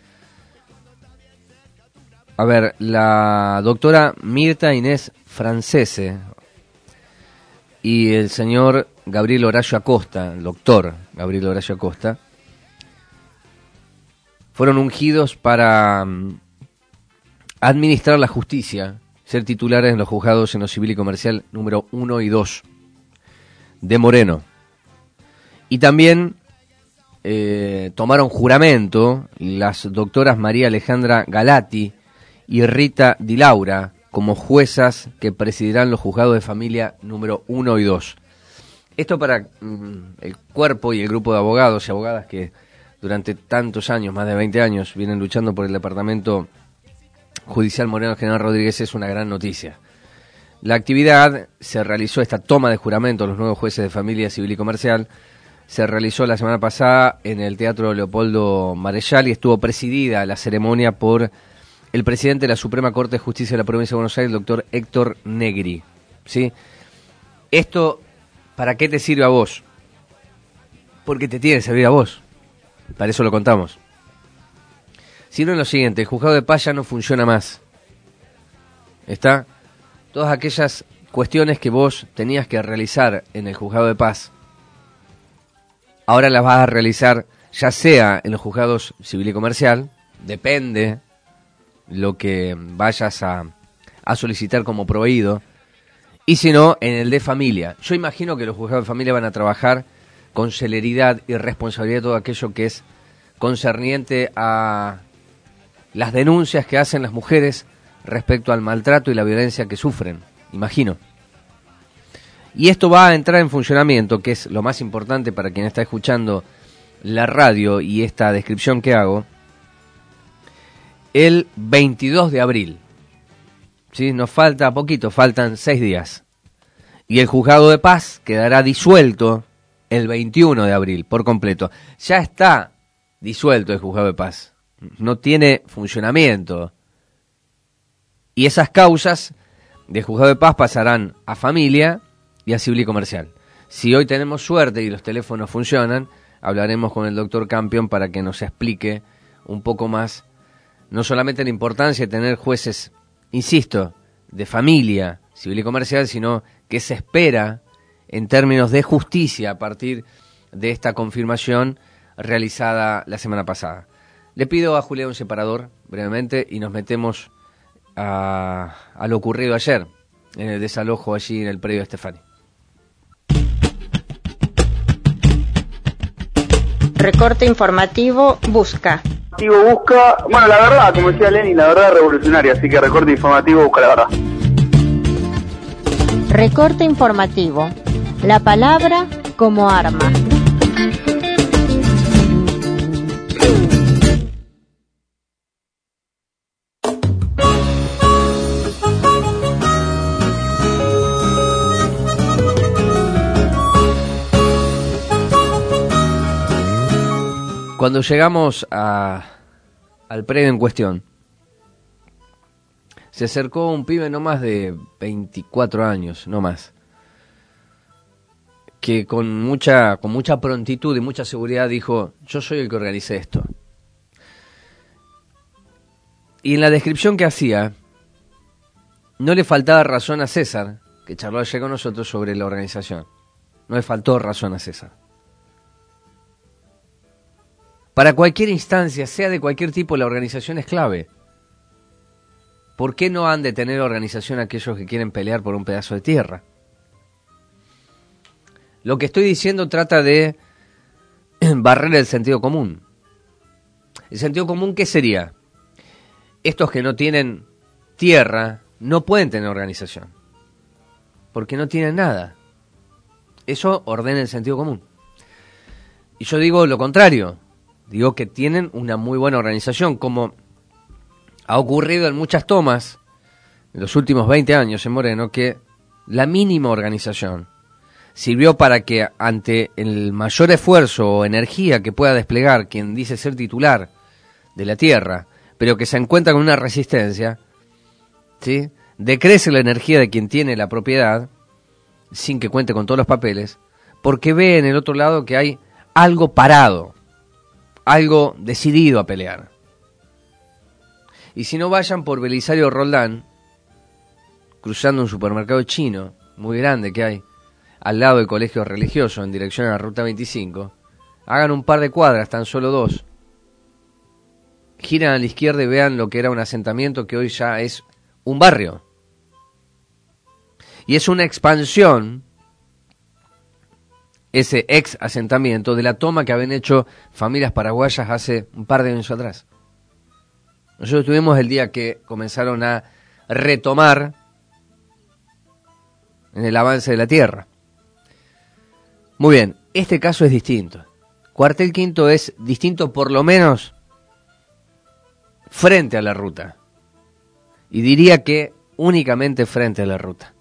A ver, la doctora Mirta Inés Francese y el señor Gabriel Horacio Acosta, el doctor Gabriel Horacio Acosta, fueron ungidos para administrar la justicia, ser titulares en los juzgados en lo civil y comercial número 1 y 2 de Moreno. Y también tomaron juramento las doctoras María Alejandra Galati y Rita Di Laura como juezas que presidirán los juzgados de familia número 1 y 2. Esto para el cuerpo y el grupo de abogados y abogadas que durante tantos años, más de 20 años, vienen luchando por el departamento judicial Moreno General Rodríguez, es una gran noticia. La actividad se realizó, esta toma de juramento a los nuevos jueces de familia civil y comercial, se realizó la semana pasada en el Teatro Leopoldo Marechal y estuvo presidida la ceremonia por el presidente de la Suprema Corte de Justicia de la Provincia de Buenos Aires, el doctor Héctor Negri. ¿Sí? Esto, ¿para qué te sirve a vos? Porque te tiene que servir a vos. Para eso lo contamos. Sirve en lo siguiente: el juzgado de paz ya no funciona más. ¿Está? Todas aquellas cuestiones que vos tenías que realizar en el juzgado de paz, ahora las vas a realizar ya sea en los juzgados civil y comercial, depende lo que vayas a solicitar como proveído, y si no, en el de familia. Yo imagino que los juzgados de familia van a trabajar con celeridad y responsabilidad todo aquello que es concerniente a las denuncias que hacen las mujeres respecto al maltrato y la violencia que sufren, imagino. Y esto va a entrar en funcionamiento, que es lo más importante para quien está escuchando la radio y esta descripción que hago, el 22 de abril. ¿Sí? Nos falta poquito, faltan 6 días. Y el juzgado de paz quedará disuelto el 21 de abril, por completo. Ya está disuelto el juzgado de paz. No tiene funcionamiento. Y esas causas de juzgado de paz pasarán a familia y a civil y comercial. Si hoy tenemos suerte y los teléfonos funcionan, hablaremos con el doctor Campion para que nos explique un poco más, no solamente la importancia de tener jueces, insisto, de familia, civil y comercial, sino que se espera en términos de justicia a partir de esta confirmación realizada la semana pasada. Le pido a Julián un separador brevemente y nos metemos a lo ocurrido ayer en el desalojo allí en el predio de Estefani. Recorte informativo busca. Busca, bueno, la verdad, como decía Lenny, la verdad revolucionaria, así que recorte informativo busca la verdad. Recorte informativo. La palabra como arma. Cuando llegamos al predio en cuestión, se acercó un pibe no más de 24 años, no más, que con mucha prontitud y mucha seguridad dijo: yo soy el que organicé esto. Y en la descripción que hacía, no le faltaba razón a César, que charló ayer con nosotros sobre la organización. No le faltó razón a César. Para cualquier instancia, sea de cualquier tipo, la organización es clave. ¿Por qué no han de tener organización aquellos que quieren pelear por un pedazo de tierra? Lo que estoy diciendo trata de barrer el sentido común. ¿El sentido común qué sería? Estos que no tienen tierra no pueden tener organización, porque no tienen nada. Eso ordena el sentido común. Y yo digo lo contrario. Digo que tienen una muy buena organización, como ha ocurrido en muchas tomas en los últimos 20 años en Moreno, que la mínima organización sirvió para que ante el mayor esfuerzo o energía que pueda desplegar quien dice ser titular de la tierra, pero que se encuentra con una resistencia, ¿sí?, decrece la energía de quien tiene la propiedad, sin que cuente con todos los papeles, porque ve en el otro lado que hay algo parado, algo decidido a pelear. Y si no, vayan por Belisario Roldán, cruzando un supermercado chino muy grande que hay al lado del colegio religioso en dirección a la ruta 25, hagan un par de cuadras, tan solo 2, giran a la izquierda y vean lo que era un asentamiento que hoy ya es un barrio. Y es una expansión, ese ex asentamiento, de la toma que habían hecho familias paraguayas hace un par de años atrás. Nosotros estuvimos el día que comenzaron a retomar en el avance de la tierra. Muy bien, este caso es distinto. Cuartel Quinto es distinto, por lo menos frente a la ruta. Y diría que únicamente frente a la ruta.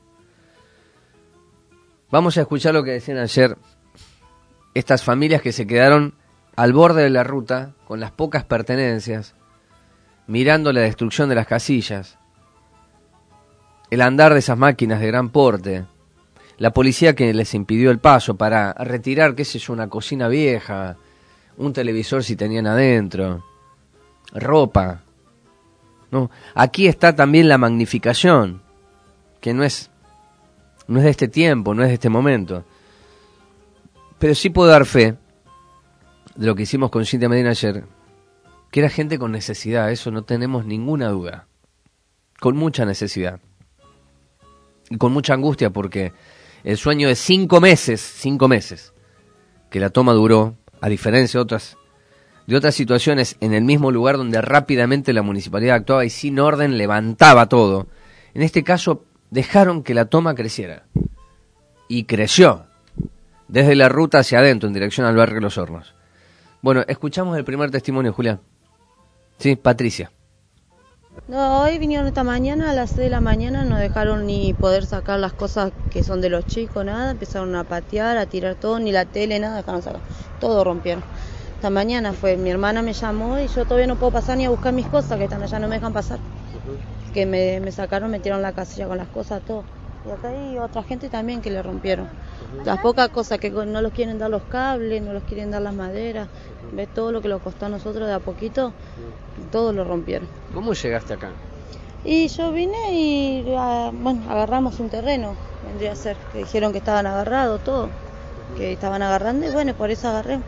Vamos a escuchar lo que decían ayer estas familias que se quedaron al borde de la ruta con las pocas pertenencias, mirando la destrucción de las casillas, el andar de esas máquinas de gran porte, la policía que les impidió el paso para retirar, qué sé yo, una cocina vieja, un televisor si tenían adentro, ropa. No, aquí está también la magnificación, que no es de este tiempo, no es de este momento. Pero sí puedo dar fe de lo que hicimos con Cintia Medina ayer, que era gente con necesidad, eso no tenemos ninguna duda. Con mucha necesidad. Y con mucha angustia, porque el sueño de 5 meses, que la toma duró, a diferencia de otras situaciones en el mismo lugar donde rápidamente la municipalidad actuaba y sin orden levantaba todo. En este caso dejaron que la toma creciera. Y creció. Desde la ruta hacia adentro, en dirección al barrio Los Hornos. Bueno, escuchamos el primer testimonio, Julián. Sí, Patricia. No, hoy vinieron esta mañana a las 6 de la mañana, no dejaron ni poder sacar las cosas que son de los chicos, nada. Empezaron a patear, a tirar todo, ni la tele, nada, dejaron sacar. Todo rompieron. Esta mañana fue, mi hermana me llamó y yo todavía no puedo pasar ni a buscar mis cosas, que están allá, no me dejan pasar. Que me sacaron, metieron la casilla con las cosas, todo. Y acá hay otra gente también que le rompieron. Las pocas cosas que no los quieren dar los cables, no los quieren dar las maderas. ¿Ves todo lo que nos costó a nosotros de a poquito? Todo lo rompieron. ¿Cómo llegaste acá? Y yo vine y, bueno, agarramos un terreno, vendría a ser. Que dijeron que estaban agarrados, todo. Que estaban agarrando y bueno, por eso agarré.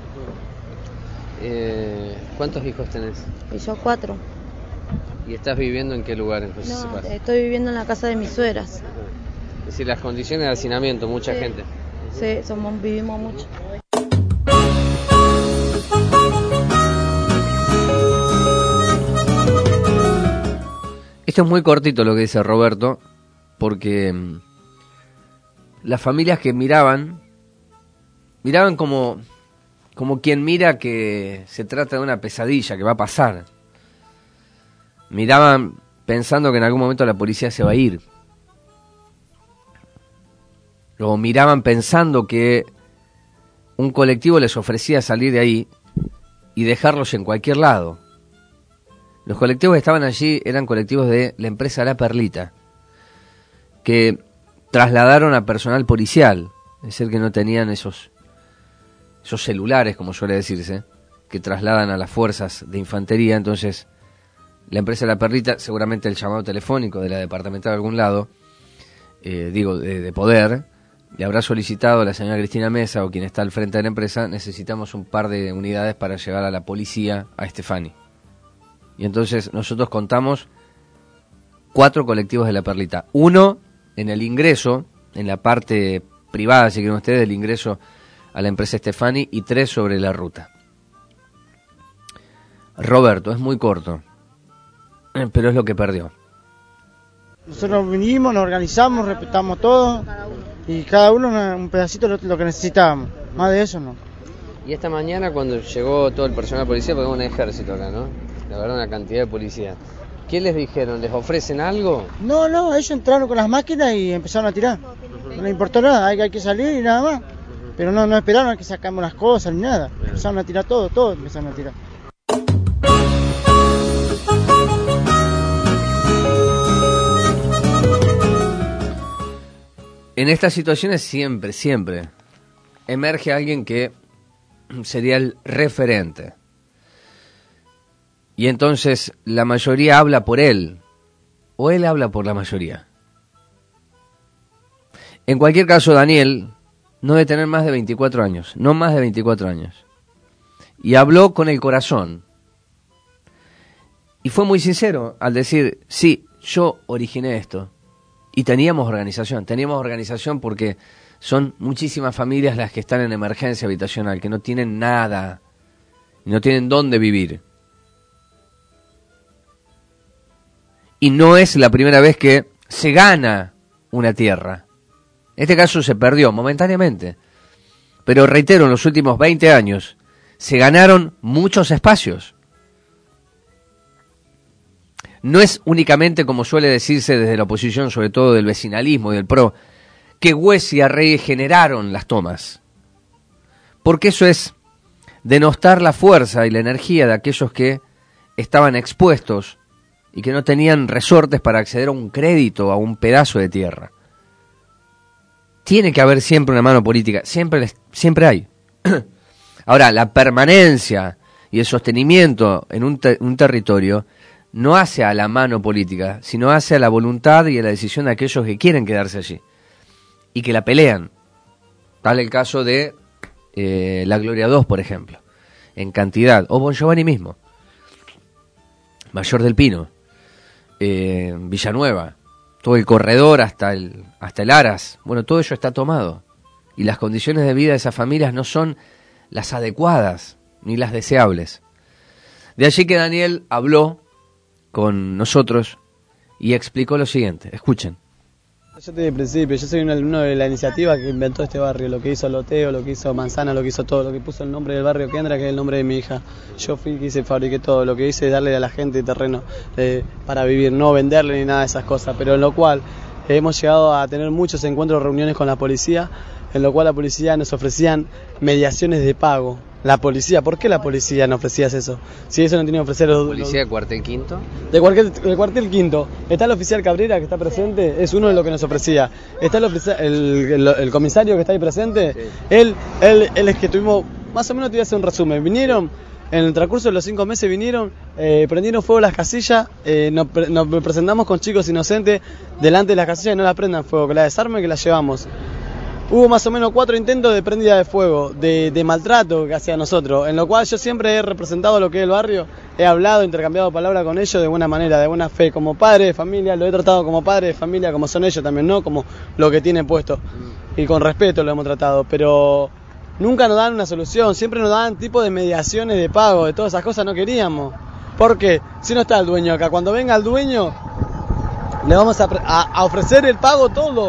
¿Cuántos hijos tenés? Y yo 4. ¿Y estás viviendo en qué lugar entonces? No, estoy viviendo en la casa de mis suegras. Es decir, las condiciones de hacinamiento, mucha gente. Sí, vivimos mucho. Esto es muy cortito lo que dice Roberto, porque las familias que miraban como quien mira que se trata de una pesadilla que va a pasar. Miraban pensando que en algún momento la policía se va a ir. Luego miraban pensando que un colectivo les ofrecía salir de ahí y dejarlos en cualquier lado. Los colectivos que estaban allí eran colectivos de la empresa La Perlita, que trasladaron a personal policial, es decir, que no tenían esos celulares, como suele decirse, que trasladan a las fuerzas de infantería. Entonces, la empresa La Perlita, seguramente el llamado telefónico de la departamental de algún lado, de Poder, le habrá solicitado a la señora Cristina Mesa o quien está al frente de la empresa: necesitamos un par de unidades para llevar a la policía a Estefani. Y entonces nosotros contamos 4 colectivos de La Perlita. 1 en el ingreso, en la parte privada, si quieren ustedes, del ingreso a la empresa Estefani, y 3 sobre la ruta. Roberto, es muy corto, pero es lo que perdió. Nosotros vinimos, nos organizamos, respetamos todo, y cada uno un pedacito lo que necesitábamos, más de eso no. Y esta mañana cuando llegó todo el personal policial, porque es un ejército acá, ¿no? La verdad, una cantidad de policía. ¿Qué les dijeron? ¿Les ofrecen algo? No, ellos entraron con las máquinas y empezaron a tirar. No les importó nada, hay que salir y nada más. Pero no esperaron a que sacamos las cosas ni nada. Empezaron a tirar todo empezaron a tirar. En estas situaciones siempre emerge alguien que sería el referente. Y entonces la mayoría habla por él, o él habla por la mayoría. En cualquier caso, Daniel no debe tener más de 24 años, no más de 24 años. Y habló con el corazón. Y fue muy sincero al decir: sí, yo originé esto. Y teníamos organización porque son muchísimas familias las que están en emergencia habitacional, que no tienen nada, y no tienen dónde vivir. Y no es la primera vez que se gana una tierra. En este caso se perdió momentáneamente. Pero reitero, en los últimos 20 años se ganaron muchos espacios. No es únicamente, como suele decirse desde la oposición, sobre todo del vecinalismo y del PRO, que Güez y Arrey generaron las tomas. Porque eso es denostar la fuerza y la energía de aquellos que estaban expuestos y que no tenían resortes para acceder a un crédito, a un pedazo de tierra. Tiene que haber siempre una mano política, siempre hay. Ahora, la permanencia y el sostenimiento en un territorio no hace a la mano política, sino hace a la voluntad y a la decisión de aquellos que quieren quedarse allí y que la pelean. Tal el caso de la Gloria 2, por ejemplo, en cantidad, o Bon Giovanni mismo, Mayor del Pino, Villanueva, todo el corredor hasta el Aras. Bueno, todo ello está tomado y las condiciones de vida de esas familias no son las adecuadas ni las deseables. De allí que Daniel habló con nosotros y explicó lo siguiente. Escuchen. Yo desde el principio, yo soy un alumno de la iniciativa que inventó este barrio, lo que hizo Loteo, lo que hizo Manzana, lo que hizo todo, lo que puso el nombre del barrio Kendra, que es el nombre de mi hija. Yo fui que fabriqué todo, lo que hice es darle a la gente terreno para vivir, no venderle ni nada de esas cosas, pero en lo cual hemos llegado a tener muchos encuentros, reuniones con la policía, en lo cual la policía nos ofrecían mediaciones de pago. La policía, ¿por qué la policía no ofrecía eso? Si eso no tiene que ofrecer los... ¿Policía de cuartel quinto? De cuartel quinto. Está el oficial Cabrera que está presente, es uno de los que nos ofrecía. Está el comisario que está ahí presente, sí. Él es que tuvimos, más o menos te voy a hacer un resumen. Vinieron, en el transcurso de los 5 meses vinieron, prendieron fuego las casillas, nos presentamos con chicos inocentes delante de las casillas y no las prendan fuego, que la desarmen y que las llevamos. Hubo más o menos 4 intentos de prendida de fuego, de maltrato que hacía nosotros, en lo cual yo siempre he representado lo que es el barrio, he hablado, intercambiado palabras con ellos de buena manera, de buena fe, como padre de familia, lo he tratado como padre de familia, como son ellos también, ¿no? Como lo que tienen puesto, y con respeto lo hemos tratado, pero nunca nos dan una solución, siempre nos dan tipo de mediaciones de pago, de todas esas cosas no queríamos, porque si no está el dueño acá, cuando venga el dueño, le vamos a ofrecer el pago todo.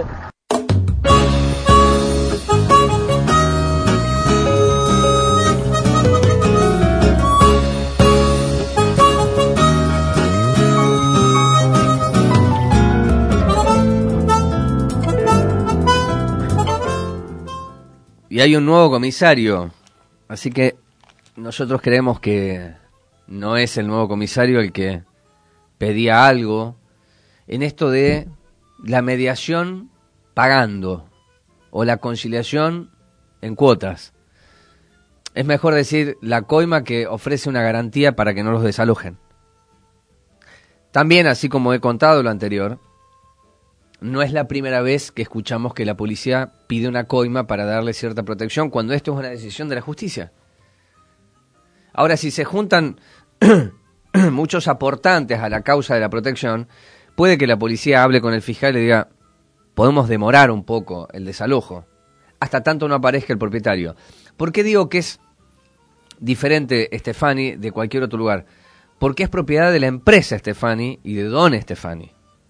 Y hay un nuevo comisario, así que nosotros creemos que no es el nuevo comisario el que pedía algo en esto de la mediación pagando o la conciliación en cuotas. Es mejor decir la coima que ofrece una garantía para que no los desalojen. También, así como he contado lo anterior, no es la primera vez que escuchamos que la policía pide una coima para darle cierta protección cuando esto es una decisión de la justicia. Ahora, si se juntan muchos aportantes a la causa de la protección, puede que la policía hable con el fiscal y le diga, podemos demorar un poco el desalojo, hasta tanto no aparezca el propietario. ¿Por qué digo que es diferente Stefani de cualquier otro lugar? Porque es propiedad de la empresa Stefani y de don Stefani.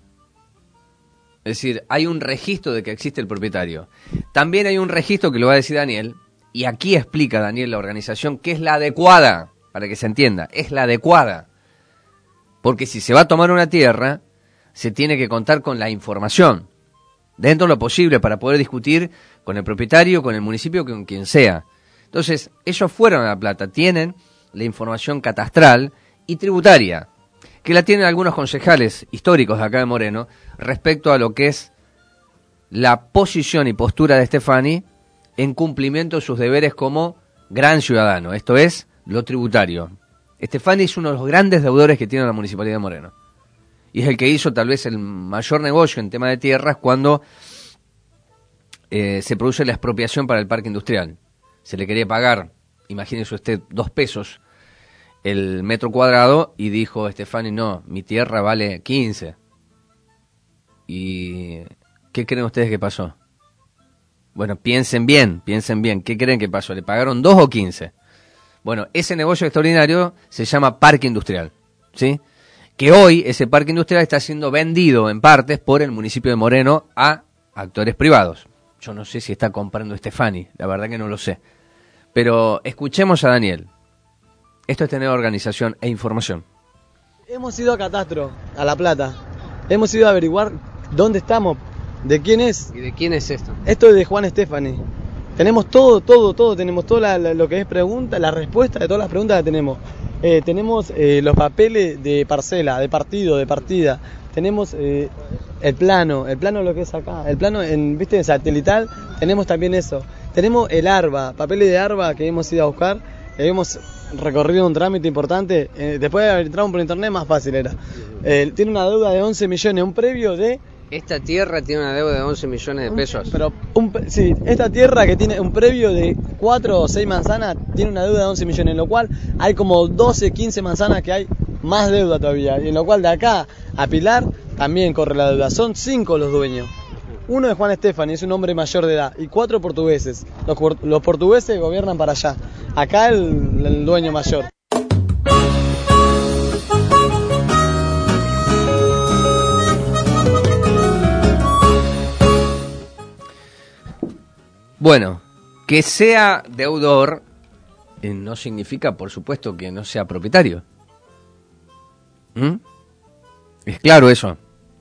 Es decir, hay un registro de que existe el propietario. También hay un registro que lo va a decir Daniel, y aquí explica Daniel la organización que es la adecuada, para que se entienda, es la adecuada. Porque si se va a tomar una tierra, se tiene que contar con la información, dentro de lo posible, para poder discutir con el propietario, con el municipio, con quien sea. Entonces, ellos fueron a La Plata, tienen la información catastral y tributaria, que la tienen algunos concejales históricos de acá de Moreno, respecto a lo que es la posición y postura de Stefani en cumplimiento de sus deberes como gran ciudadano, esto es, lo tributario. Stefani es uno de los grandes deudores que tiene la Municipalidad de Moreno, y es el que hizo tal vez el mayor negocio en tema de tierras cuando se produce la expropiación para el parque industrial. Se le quería pagar, imagínese usted, 2 pesos el metro cuadrado, y dijo Stefani, no, mi tierra vale 15. ¿Y qué creen ustedes que pasó? Bueno, piensen bien, ¿qué creen que pasó? ¿Le pagaron 2 o 15? Bueno, ese negocio extraordinario se llama parque industrial, ¿sí? Que hoy ese parque industrial está siendo vendido en partes por el municipio de Moreno a actores privados. Yo no sé si está comprando Stefani, la verdad que no lo sé. Pero escuchemos a Daniel. Esto es tener organización e información. Hemos ido a Catastro, a La Plata. Hemos ido a averiguar dónde estamos, de quién es. ¿Y de quién es esto? Esto es de Juan Stefani. Tenemos todo, tenemos todo lo que es pregunta, la respuesta de todas las preguntas que tenemos. Tenemos los papeles de parcela, de partido, de partida. Tenemos el plano lo que es acá. El plano, ¿viste? En satelital, tenemos también eso. Tenemos el ARBA, papeles de ARBA que hemos ido a buscar. Hemos recorrido un trámite importante. Después de haber entrado por internet, más fácil era. Tiene una deuda de 11 millones, un previo de... Esta tierra tiene una deuda de 11 millones de pesos. Sí, esta tierra que tiene un previo de 4 o 6 manzanas tiene una deuda de 11 millones, en lo cual hay como 12, 15 manzanas que hay más deuda todavía. Y en lo cual de acá a Pilar también corre la deuda. Son 5 los dueños. Uno es Juan Stefani, es un hombre mayor de edad, y 4 portugueses. Los portugueses gobiernan para allá. Acá el dueño mayor. Bueno, que sea deudor no significa, por supuesto, que no sea propietario. Es claro eso.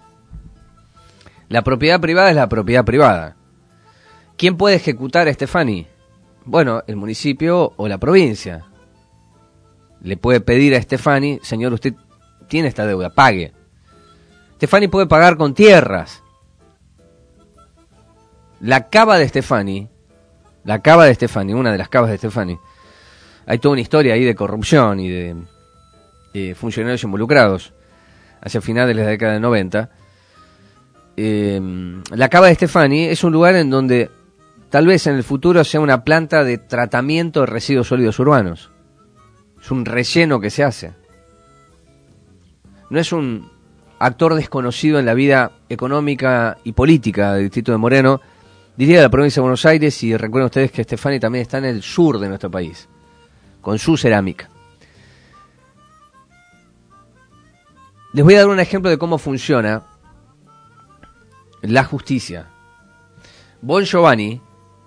La propiedad privada es la propiedad privada. ¿Quién puede ejecutar a Stefani? Bueno, el municipio o la provincia. Le puede pedir a Stefani, señor, usted tiene esta deuda, pague. Stefani puede pagar con tierras. La cava de Stefani, una de las cavas de Stefani, hay toda una historia ahí de corrupción y de funcionarios involucrados hacia finales de la década del 90. La cava de Stefani es un lugar en donde tal vez en el futuro sea una planta de tratamiento de residuos sólidos urbanos. Es un relleno que se hace. No es un actor desconocido en la vida económica y política del distrito de Moreno, diría de la provincia de Buenos Aires, y recuerden ustedes que Stefani también está en el sur de nuestro país, con su cerámica. Les voy a dar un ejemplo de cómo funciona la justicia. Bon Giovanni,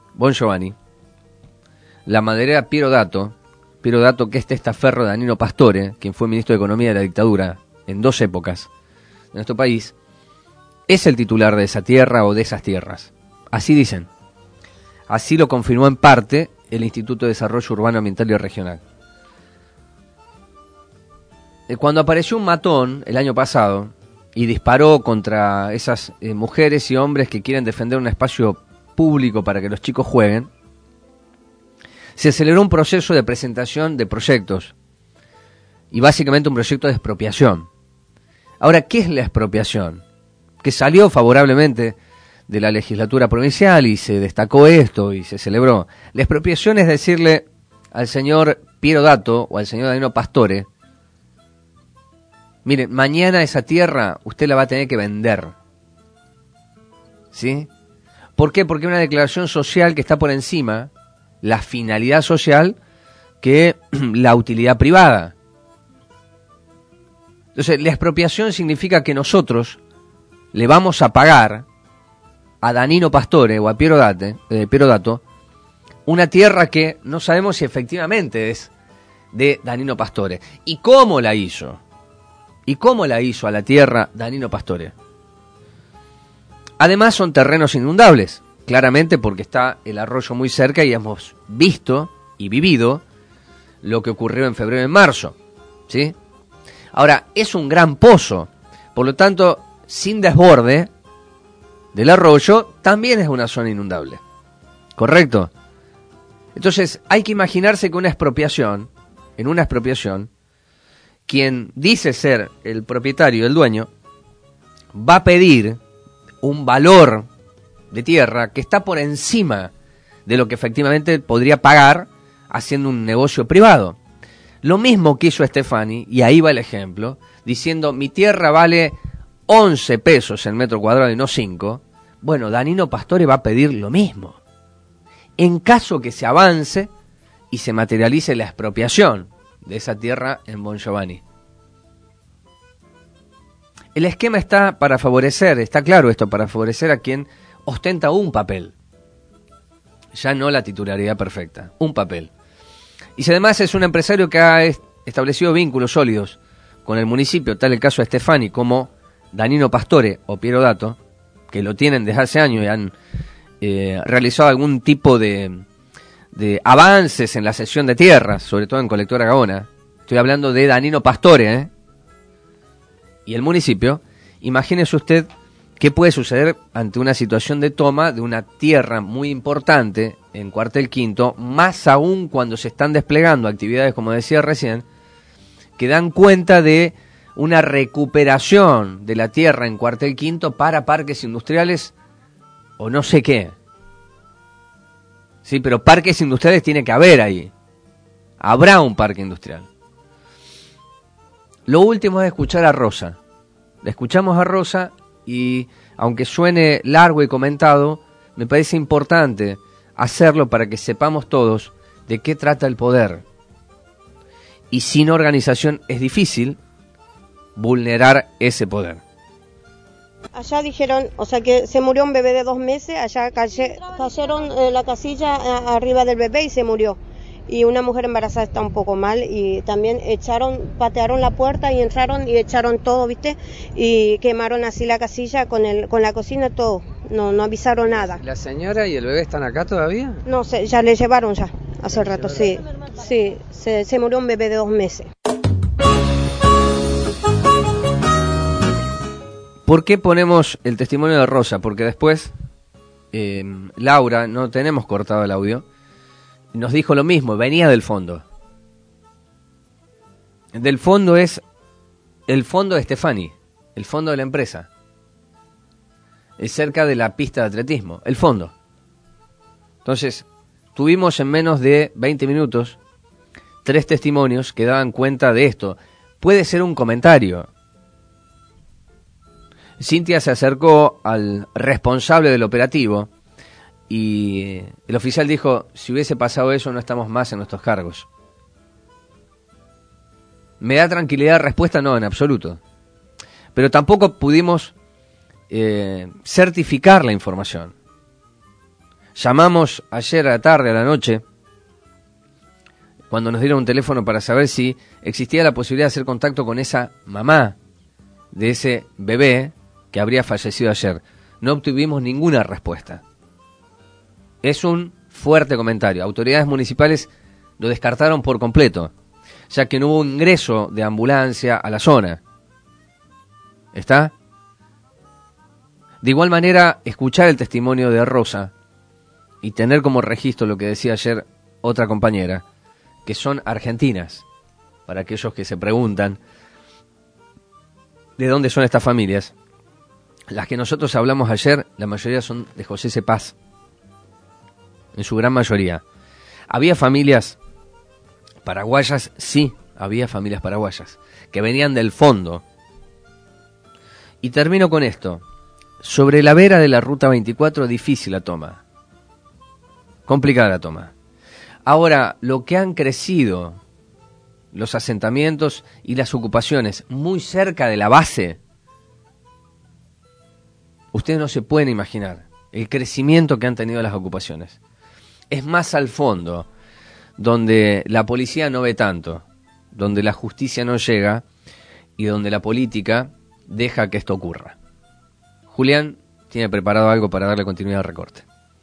la maderera Piero Dato, que es testaferro de Danilo Pastore, quien fue ministro de Economía de la dictadura en 2 épocas de nuestro país, es el titular de esa tierra o de esas tierras. Así dicen. Así lo confirmó en parte el Instituto de Desarrollo Urbano, Ambiental y Regional. cuando apareció un matón el año pasado y disparó contra esas mujeres y hombres que quieren defender un espacio público para que los chicos jueguen, se aceleró un proceso de presentación de proyectos y básicamente un proyecto de expropiación. Ahora, ¿qué es la expropiación? Que salió favorablemente de la legislatura provincial y se destacó esto y se celebró. La expropiación es decirle al señor Piero Dato o al señor Danilo Pastore: miren, mañana esa tierra usted la va a tener que vender. ¿Sí? ¿Por qué? Porque hay una declaración social que está por encima, la finalidad social, que la utilidad privada. Entonces, la expropiación significa que nosotros le vamos a pagar a Danilo Pastore o a Piero Dato una tierra que no sabemos si efectivamente es de Danilo Pastore. ¿Y cómo la hizo? ¿Y cómo la hizo a la tierra Danilo Pastore? Además son terrenos inundables, claramente porque está el arroyo muy cerca y hemos visto y vivido lo que ocurrió en febrero y en marzo, ¿sí? Ahora, es un gran pozo, por lo tanto, sin desborde del arroyo, también es una zona inundable, ¿correcto? Entonces, hay que imaginarse que en una expropiación, quien dice ser el propietario, el dueño, va a pedir un valor de tierra que está por encima de lo que efectivamente podría pagar haciendo un negocio privado. Lo mismo que hizo Stefani, y ahí va el ejemplo, diciendo: mi tierra vale 11 pesos el metro cuadrado y no 5. Bueno, Danilo Pastore va a pedir lo mismo. En caso que se avance y se materialice la expropiación de esa tierra en Bon Giovanni. El esquema está para favorecer, está claro esto, para favorecer a quien ostenta un papel. Ya no la titularidad perfecta, un papel. Y si además es un empresario que ha establecido vínculos sólidos con el municipio, tal el caso de Stefani como Danilo Pastore o Piero Dato, que lo tienen desde hace años y han realizado algún tipo de avances en la cesión de tierras, sobre todo en Colectora Gaona. Estoy hablando de Danilo Pastore, y el municipio. Imagínese usted qué puede suceder ante una situación de toma de una tierra muy importante en Cuartel Quinto, más aún cuando se están desplegando actividades, como decía recién, que dan cuenta de una recuperación de la tierra en Cuartel Quinto para parques industriales o no sé qué. Sí, pero parques industriales tiene que haber ahí. Habrá un parque industrial. Lo último es escuchar a Rosa. Le escuchamos a Rosa y, aunque suene largo y comentado, me parece importante hacerlo para que sepamos todos de qué trata el poder. Y sin organización es difícil vulnerar ese poder. Allá dijeron, o sea que se murió un bebé de 2 meses, allá cayeron la casilla arriba del bebé y se murió. Y una mujer embarazada está un poco mal y también patearon la puerta y entraron y echaron todo, ¿viste? Y quemaron así la casilla con la cocina, todo. No avisaron nada. ¿La señora y el bebé están acá todavía? No sé, ya le llevaron ya, hace rato, sí. Sí, se murió un bebé de 2 meses. ¿Por qué ponemos el testimonio de Rosa? Porque después, Laura, no tenemos cortado el audio, nos dijo lo mismo, venía del fondo. Del fondo es el fondo de Stefani, el fondo de la empresa. Es cerca de la pista de atletismo, el fondo. Entonces, tuvimos en menos de 20 minutos 3 testimonios que daban cuenta de esto. Puede ser un comentario. Cintia se acercó al responsable del operativo y el oficial dijo: si hubiese pasado eso no estamos más en nuestros cargos. ¿Me da tranquilidad la respuesta? No, en absoluto. Pero tampoco pudimos certificar la información. Llamamos ayer a la tarde, a la noche, cuando nos dieron un teléfono para saber si existía la posibilidad de hacer contacto con esa mamá de ese bebé que habría fallecido ayer. No obtuvimos ninguna respuesta. Es un fuerte comentario. Autoridades municipales lo descartaron por completo. ya que no hubo ingreso de ambulancia a la zona. ¿Está? De igual manera, escuchar el testimonio de Rosa y tener como registro lo que decía ayer otra compañera, que son argentinas, para aquellos que se preguntan de dónde son estas familias. Las que nosotros hablamos ayer, la mayoría son de José C. Paz, en su gran mayoría. ¿Había familias paraguayas? Sí, había familias paraguayas, que venían del fondo. Y termino con esto. Sobre la vera de la Ruta 24, difícil la toma. Complicada la toma. Ahora, lo que han crecido los asentamientos y las ocupaciones muy cerca de la base, ustedes no se pueden imaginar el crecimiento que han tenido las ocupaciones. Es más al fondo, donde la policía no ve tanto, donde la justicia no llega y donde la política deja que esto ocurra. Julián tiene preparado algo para darle continuidad al recorte.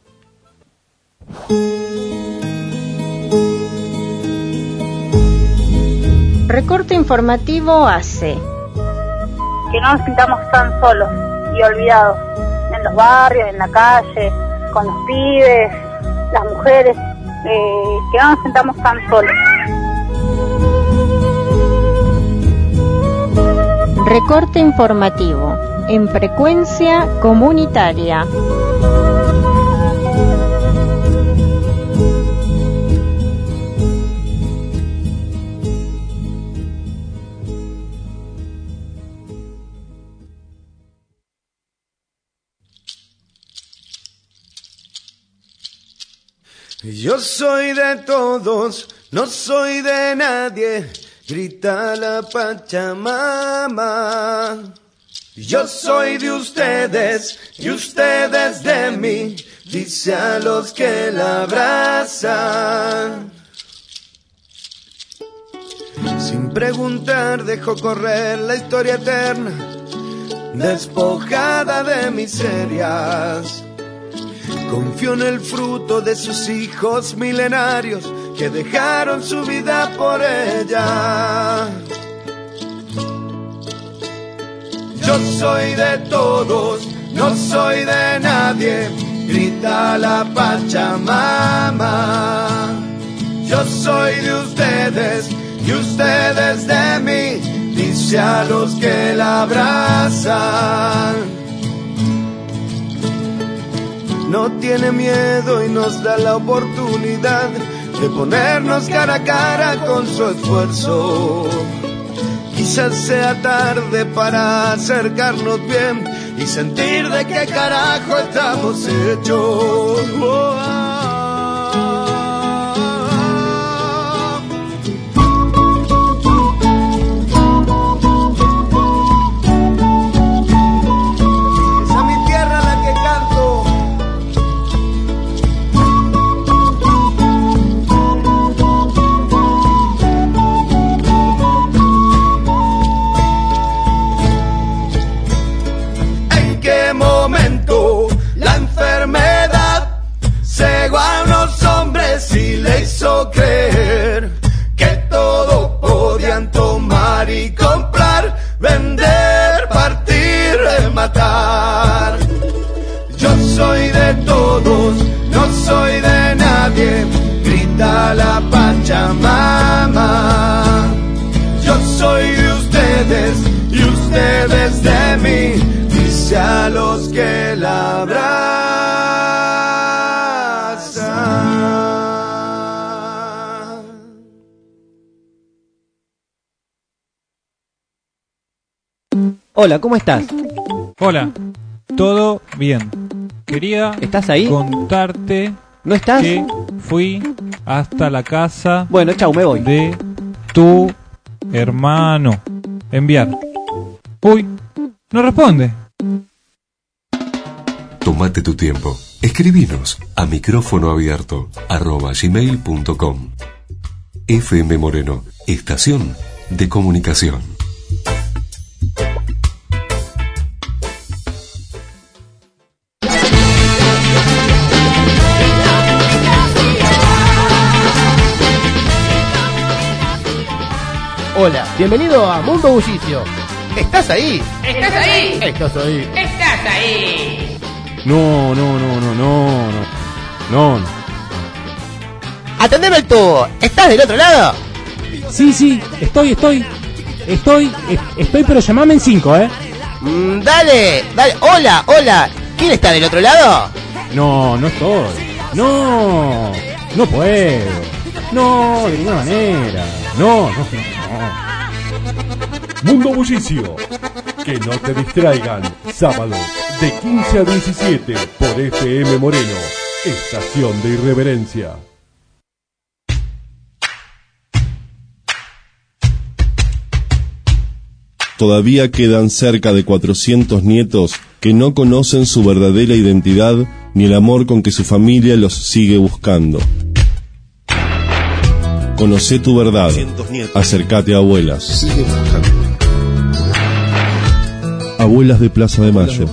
Recorte informativo hace que no nos sintamos tan solos y olvidados en los barrios, en la calle, con los pibes, las mujeres, que no nos sintamos tan solos. Recorte informativo en frecuencia comunitaria. Yo soy de todos, no soy de nadie, grita la Pachamama. Yo soy de ustedes y ustedes de mí, dice a los que la abrazan. Sin preguntar dejó correr la historia eterna, despojada de miserias. Confió en el fruto de sus hijos milenarios que dejaron su vida por ella. Yo soy de todos, no soy de nadie, grita la Pachamama. Yo soy de ustedes y ustedes de mí, dice a los que la abrazan. No tiene miedo y nos da la oportunidad de ponernos cara a cara con su esfuerzo. Quizás sea tarde para acercarnos bien y sentir de qué carajo estamos hechos. Y le hizo creer que todo podían tomar y comprar, vender, partir, matar. Yo soy de todos, no soy de nadie, grita la Pachamama. Yo soy de ustedes y ustedes de mí, dice a los que la abrazan. Hola, ¿cómo estás? Hola, todo bien. Quería ¿Estás ahí? Contarte. ¿No estás? Que fui hasta la casa. Bueno, chau, me voy. De tu hermano. Enviar. Uy, no responde. Tómate tu tiempo. Escribinos a micrófonoabierto@gmail.com. FM Moreno, estación de comunicación. Hola, bienvenido a Mundo Bullicio. ¿Estás ahí? ¿Estás ahí? Estás ahí. ¿Estás ahí? No. Atendeme el tubo. ¿Estás del otro lado? Sí, estoy, pero llamame en 5, Dale. Hola. ¿Quién está del otro lado? No estoy. No puedo. No, de ninguna manera. No. Mundo Bullicio. Que no te distraigan. Sábado, de 15 a 17, por FM Moreno. Estación de Irreverencia. Todavía quedan cerca de 400 nietos que no conocen su verdadera identidad ni el amor con que su familia los sigue buscando. Conocé tu verdad. Acércate a Abuelas. Abuelas de Plaza de Mayo.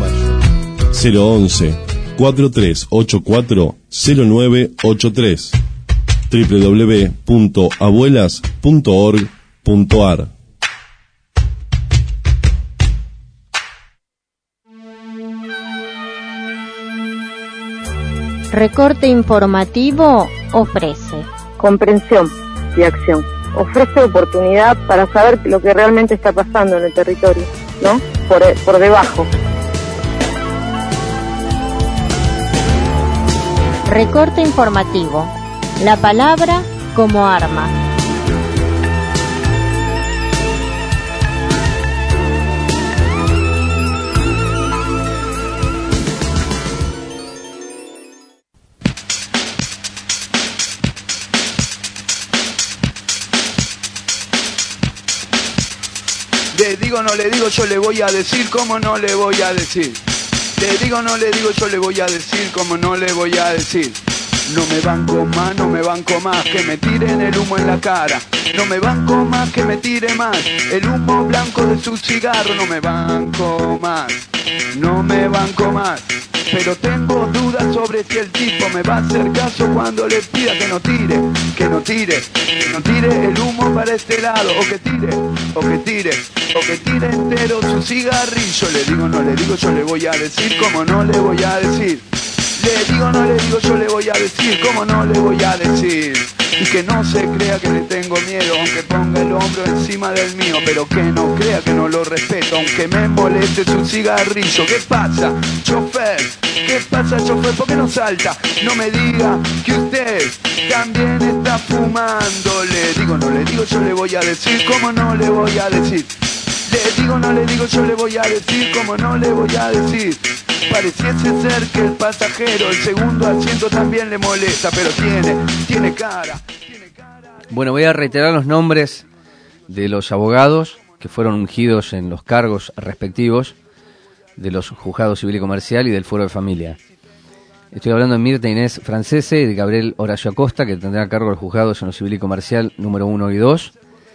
011 4384 0983 www.abuelas.org.ar. Recorte informativo ofrece comprensión y acción. Ofrece oportunidad para saber lo que realmente está pasando en el territorio, ¿no? Por debajo. Recorte informativo. La palabra como arma. Le digo, no le digo, yo le voy a decir, ¿cómo no le voy a decir? Le digo, no le digo, yo le voy a decir, ¿cómo no le voy a decir? No me banco más, que me tiren el humo en la cara. No me banco más, que me tire más el humo blanco de su cigarro. No me banco más. Pero tengo dudas sobre si el tipo me va a hacer caso cuando le pida que no tire el humo para este lado, o que tire entero su cigarrillo. Le digo, no le digo, yo le voy a decir, ¿cómo no le voy a decir? Le digo, no le digo, yo le voy a decir, ¿cómo no le voy a decir? Y que no se crea que le tengo miedo, aunque ponga el hombro encima del mío, pero que no crea que no lo respeto, aunque me moleste su cigarrillo. ¿Qué pasa, chofer? ¿Qué pasa, chofer? ¿Por qué no salta? No me diga que usted también está fumando. Le digo, no le digo, yo le voy a decir, ¿cómo no le voy a decir? Le digo, no le digo, yo le voy a decir, ¿cómo no le voy a decir? Pareciese ser que el pasajero, el segundo asiento también le molesta, pero tiene cara. Bueno, voy a reiterar los nombres de los abogados que fueron ungidos en los cargos respectivos de los juzgados civil y comercial y del Fuero de Familia. Estoy hablando de Mirta Inés Francese y de Gabriel Horacio Acosta, que tendrán a cargo de los juzgados en lo civil y comercial número 1 y 2,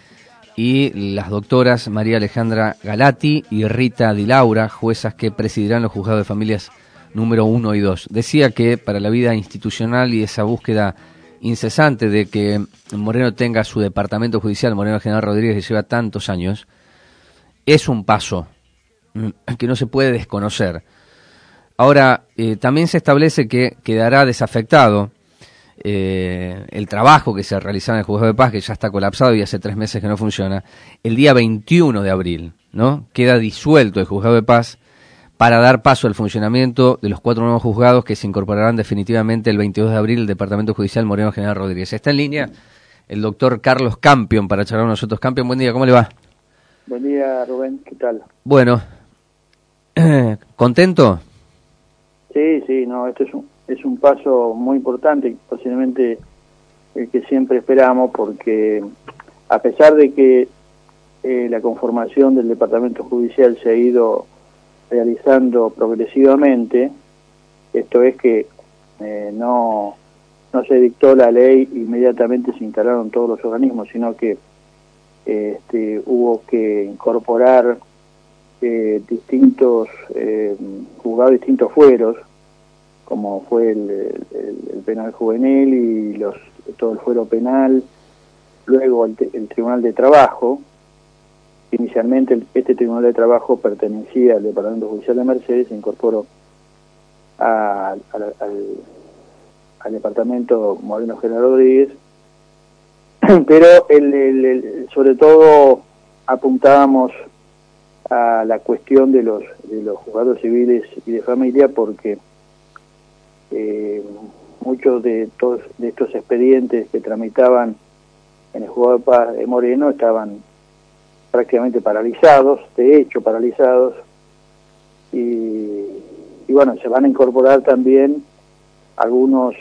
y las doctoras María Alejandra Galati y Rita Di Laura, juezas que presidirán los juzgados de familias número 1 y 2. Decía que para la vida institucional y esa búsqueda incesante de que Moreno tenga su departamento judicial, Moreno General Rodríguez, que lleva tantos años, es un paso que no se puede desconocer. Ahora, también se establece que quedará desafectado el trabajo que se realizaba en el Juzgado de Paz, que ya está colapsado y hace 3 meses que no funciona, el día 21 de abril, ¿no? Queda disuelto el Juzgado de Paz para dar paso al funcionamiento de los 4 nuevos juzgados que se incorporarán definitivamente el 22 de abril del Departamento Judicial Moreno General Rodríguez. Está en línea el doctor Carlos Campion para charlar con nosotros. Campion, buen día, ¿cómo le va? Buen día, Rubén, ¿qué tal? Bueno, ¿contento? Sí, no, esto es un paso muy importante, posiblemente el que siempre esperamos, porque a pesar de que la conformación del Departamento Judicial se ha ido realizando progresivamente, esto es que no se dictó la ley, inmediatamente se instalaron todos los organismos, sino que hubo que incorporar distintos juzgados, distintos fueros, como fue el penal juvenil y todo el fuero penal, luego el Tribunal de Trabajo. Inicialmente este Tribunal de Trabajo pertenecía al Departamento Judicial de Mercedes, se incorporó al Departamento Moreno General Rodríguez, pero sobre todo apuntábamos a la cuestión de los juzgados civiles y de familia, porque muchos de estos expedientes que tramitaban en el juzgado de paz de Moreno estaban prácticamente paralizados, de hecho paralizados, y bueno, se van a incorporar también algunos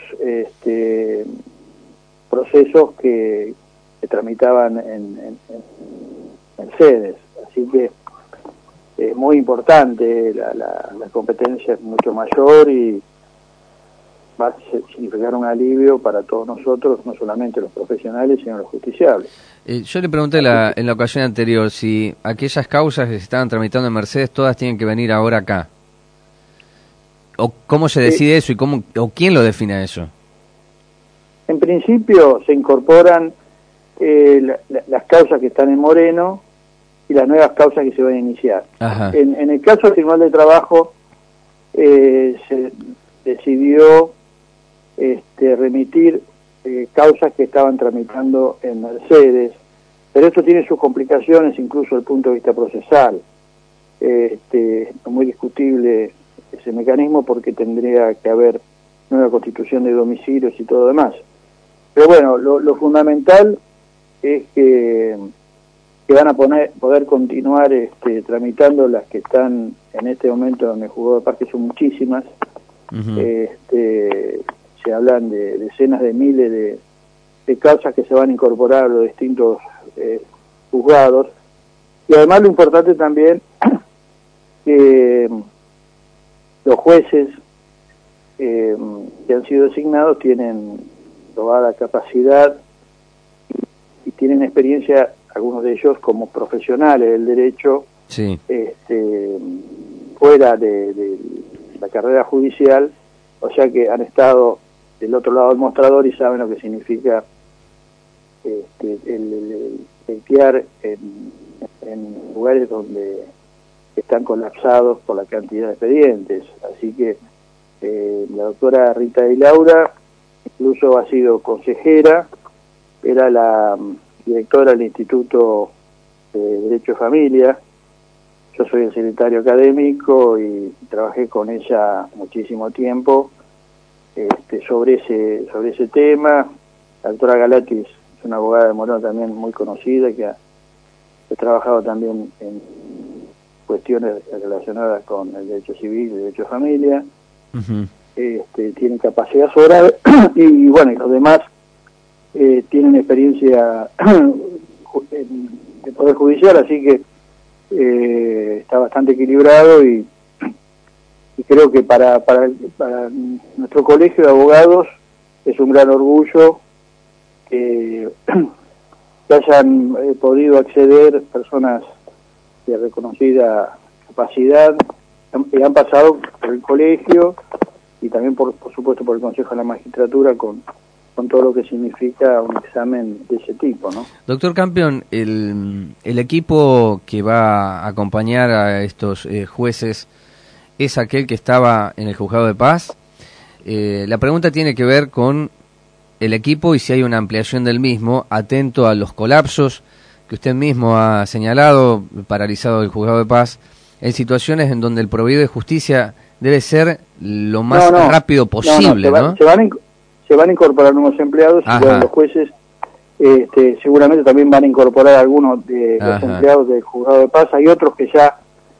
procesos que tramitaban en sedes, así que es muy importante, la competencia es mucho mayor y va a significar un alivio para todos nosotros, no solamente los profesionales, sino los justiciables. Yo le pregunté en la ocasión anterior si aquellas causas que se estaban tramitando en Mercedes todas tienen que venir ahora acá. ¿O cómo se decide eso y o quién lo define eso? En principio se incorporan las causas que están en Moreno y las nuevas causas que se van a iniciar. En el caso del Tribunal de Trabajo se decidió remitir causas que estaban tramitando en Mercedes, pero esto tiene sus complicaciones incluso desde el punto de vista procesal. Es muy discutible ese mecanismo porque tendría que haber nueva constitución de domicilios y todo demás. Pero bueno, lo fundamental es que van a poder continuar tramitando las que están en este momento en el juzgado de paz, que son muchísimas. Se hablan de decenas de miles de causas que se van a incorporar a los distintos juzgados, y además lo importante también que los jueces que han sido designados tienen probada capacidad y tienen experiencia, algunos de ellos como profesionales del derecho, sí, fuera de la carrera judicial, o sea que han estado del otro lado del mostrador y saben lo que significa el pleitear en lugares donde están colapsados por la cantidad de expedientes. Así que la doctora Rita Di Laura incluso ha sido consejera, era la directora del Instituto de Derecho de Familia. Yo soy el secretario académico y trabajé con ella muchísimo tiempo sobre ese tema. La doctora Galati es una abogada de Moreno también muy conocida, que ha trabajado también en cuestiones relacionadas con el derecho civil y el derecho de familia. Tienen capacidad sobrada y bueno, y los demás tienen experiencia de Poder Judicial, así que está bastante equilibrado y creo que para nuestro colegio de abogados es un gran orgullo que hayan podido acceder personas de reconocida capacidad que han pasado por el colegio y también por supuesto por el Consejo de la Magistratura con todo lo que significa un examen de ese tipo, ¿no? Doctor Campion, el equipo que va a acompañar a estos jueces es aquel que estaba en el Juzgado de Paz. La pregunta tiene que ver con el equipo y si hay una ampliación del mismo, atento a los colapsos que usted mismo ha señalado, paralizado el Juzgado de Paz, en situaciones en donde el proveído de justicia debe ser lo más rápido posible, ¿no? Se van a incorporar nuevos empleados y bueno, los jueces seguramente también van a incorporar algunos de los empleados del Juzgado de Paz. Hay otros que ya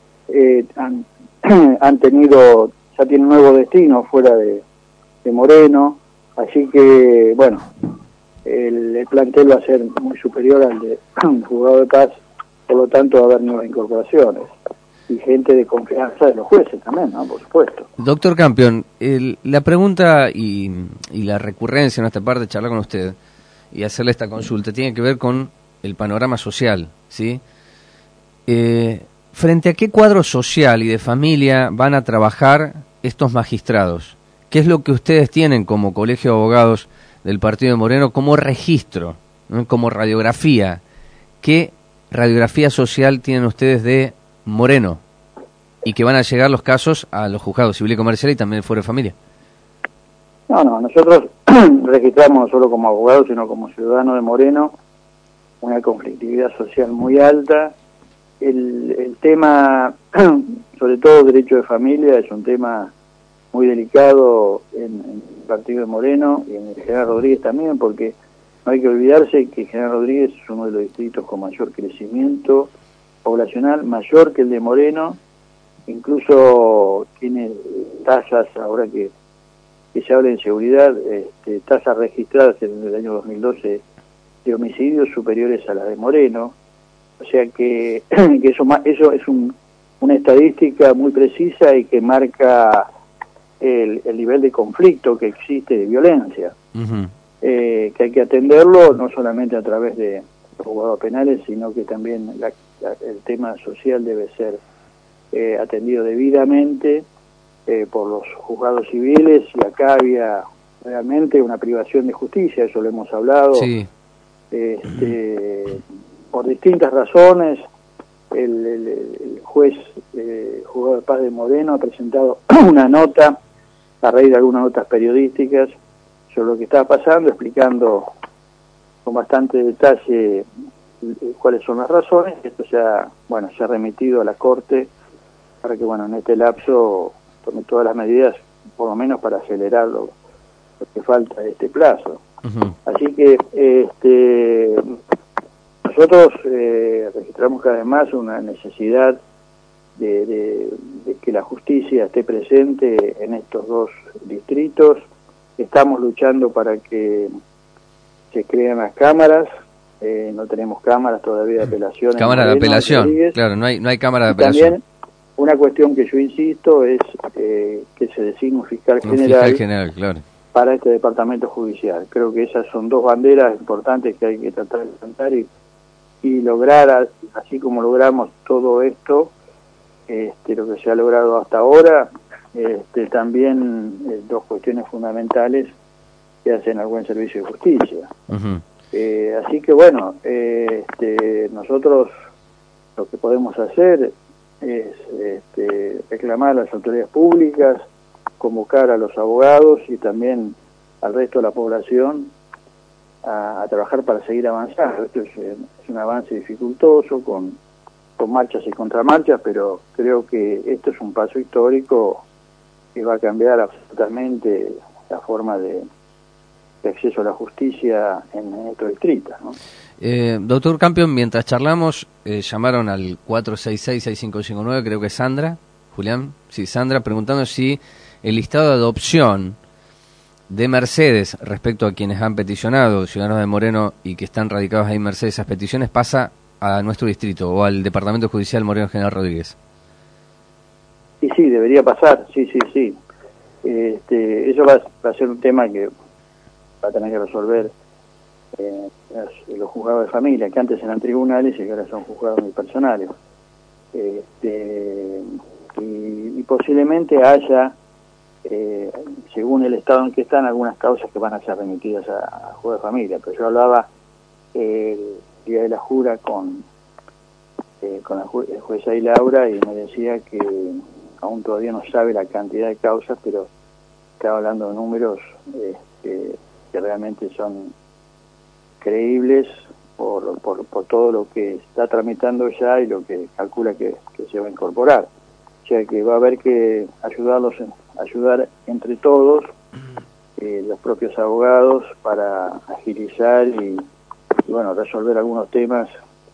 han tenido, ya tienen nuevo destino fuera de Moreno, así que bueno, el plantel va a ser muy superior al del Juzgado de Paz, por lo tanto va a haber nuevas incorporaciones y gente de confianza de los jueces también, ¿no? Por supuesto. Doctor Campion, la pregunta y la recurrencia en esta parte de charlar con usted y hacerle esta consulta tiene que ver con el panorama social, ¿sí? ¿Frente a qué cuadro social y de familia van a trabajar estos magistrados? ¿Qué es lo que ustedes tienen como Colegio de Abogados del Partido de Moreno como registro, como radiografía. ¿Qué radiografía social tienen ustedes de Moreno? Y que van a llegar los casos a los juzgados civil y comercial y también fuera de familia. No, nosotros registramos no solo como abogados, sino como ciudadanos de Moreno, una conflictividad social muy alta. El tema, sobre todo derecho de familia, es un tema muy delicado en el partido de Moreno y en el General Rodríguez también, porque no hay que olvidarse que General Rodríguez es uno de los distritos con mayor crecimiento poblacional, mayor que el de Moreno, incluso tiene tasas, ahora que se habla de inseguridad, tasas registradas en el año 2012 de homicidios superiores a las de Moreno. O sea que eso es una estadística muy precisa y que marca el nivel de conflicto que existe, de violencia, que hay que atenderlo no solamente a través de los juzgados penales, sino que también el tema social debe ser atendido debidamente por los juzgados civiles, y acá había realmente una privación de justicia, eso lo hemos hablado. Sí. Por distintas razones, el juez juzgado de paz de Moreno ha presentado una nota a raíz de algunas notas periodísticas sobre lo que estaba pasando, explicando con bastante detalle cuáles son las razones. Esto se ha remitido a la Corte para que en este lapso tome todas las medidas, por lo menos para acelerar lo que falta de este plazo. Así que nosotros registramos que además una necesidad de que la justicia esté presente en estos dos distritos. Estamos luchando para que se creen las cámaras. No tenemos cámaras todavía de apelación. Cámara de apelación, claro, no hay cámara de apelación. También una cuestión que yo insisto es que se designe un fiscal general, claro, para este departamento judicial. Creo que esas son dos banderas importantes que hay que tratar de levantar y lograr, así como logramos todo esto, lo que se ha logrado hasta ahora, también dos cuestiones fundamentales que hacen al buen servicio de justicia. Así que nosotros lo que podemos hacer es reclamar a las autoridades públicas, convocar a los abogados y también al resto de la población a trabajar para seguir avanzando. Esto es un avance dificultoso, con marchas y contramarchas, pero creo que esto es un paso histórico que va a cambiar absolutamente la forma de acceso a la justicia en estos distritos, ¿no? Doctor Campion, mientras charlamos, llamaron al 466-6559, creo que es Sandra, Julián, sí, Sandra, preguntando si el listado de adopción de Mercedes respecto a quienes han peticionado, ciudadanos de Moreno y que están radicados ahí en Mercedes, esas peticiones pasa a nuestro distrito o al Departamento Judicial Moreno General Rodríguez. Sí, debería pasar, sí. Eso va a ser un tema que va a tener que resolver los juzgados de familia, que antes eran tribunales y que ahora son juzgados unipersonales. Y posiblemente haya, según el estado en que están, algunas causas que van a ser remitidas a juzgados de familia. Pero yo hablaba el día de la jura con la jueza y Laura, y me decía que aún todavía no sabe la cantidad de causas, pero estaba hablando de números que realmente son creíbles por todo lo que está tramitando ya y lo que calcula que se va a incorporar. O sea que va a haber que ayudar entre todos, los propios abogados, para agilizar y resolver algunos temas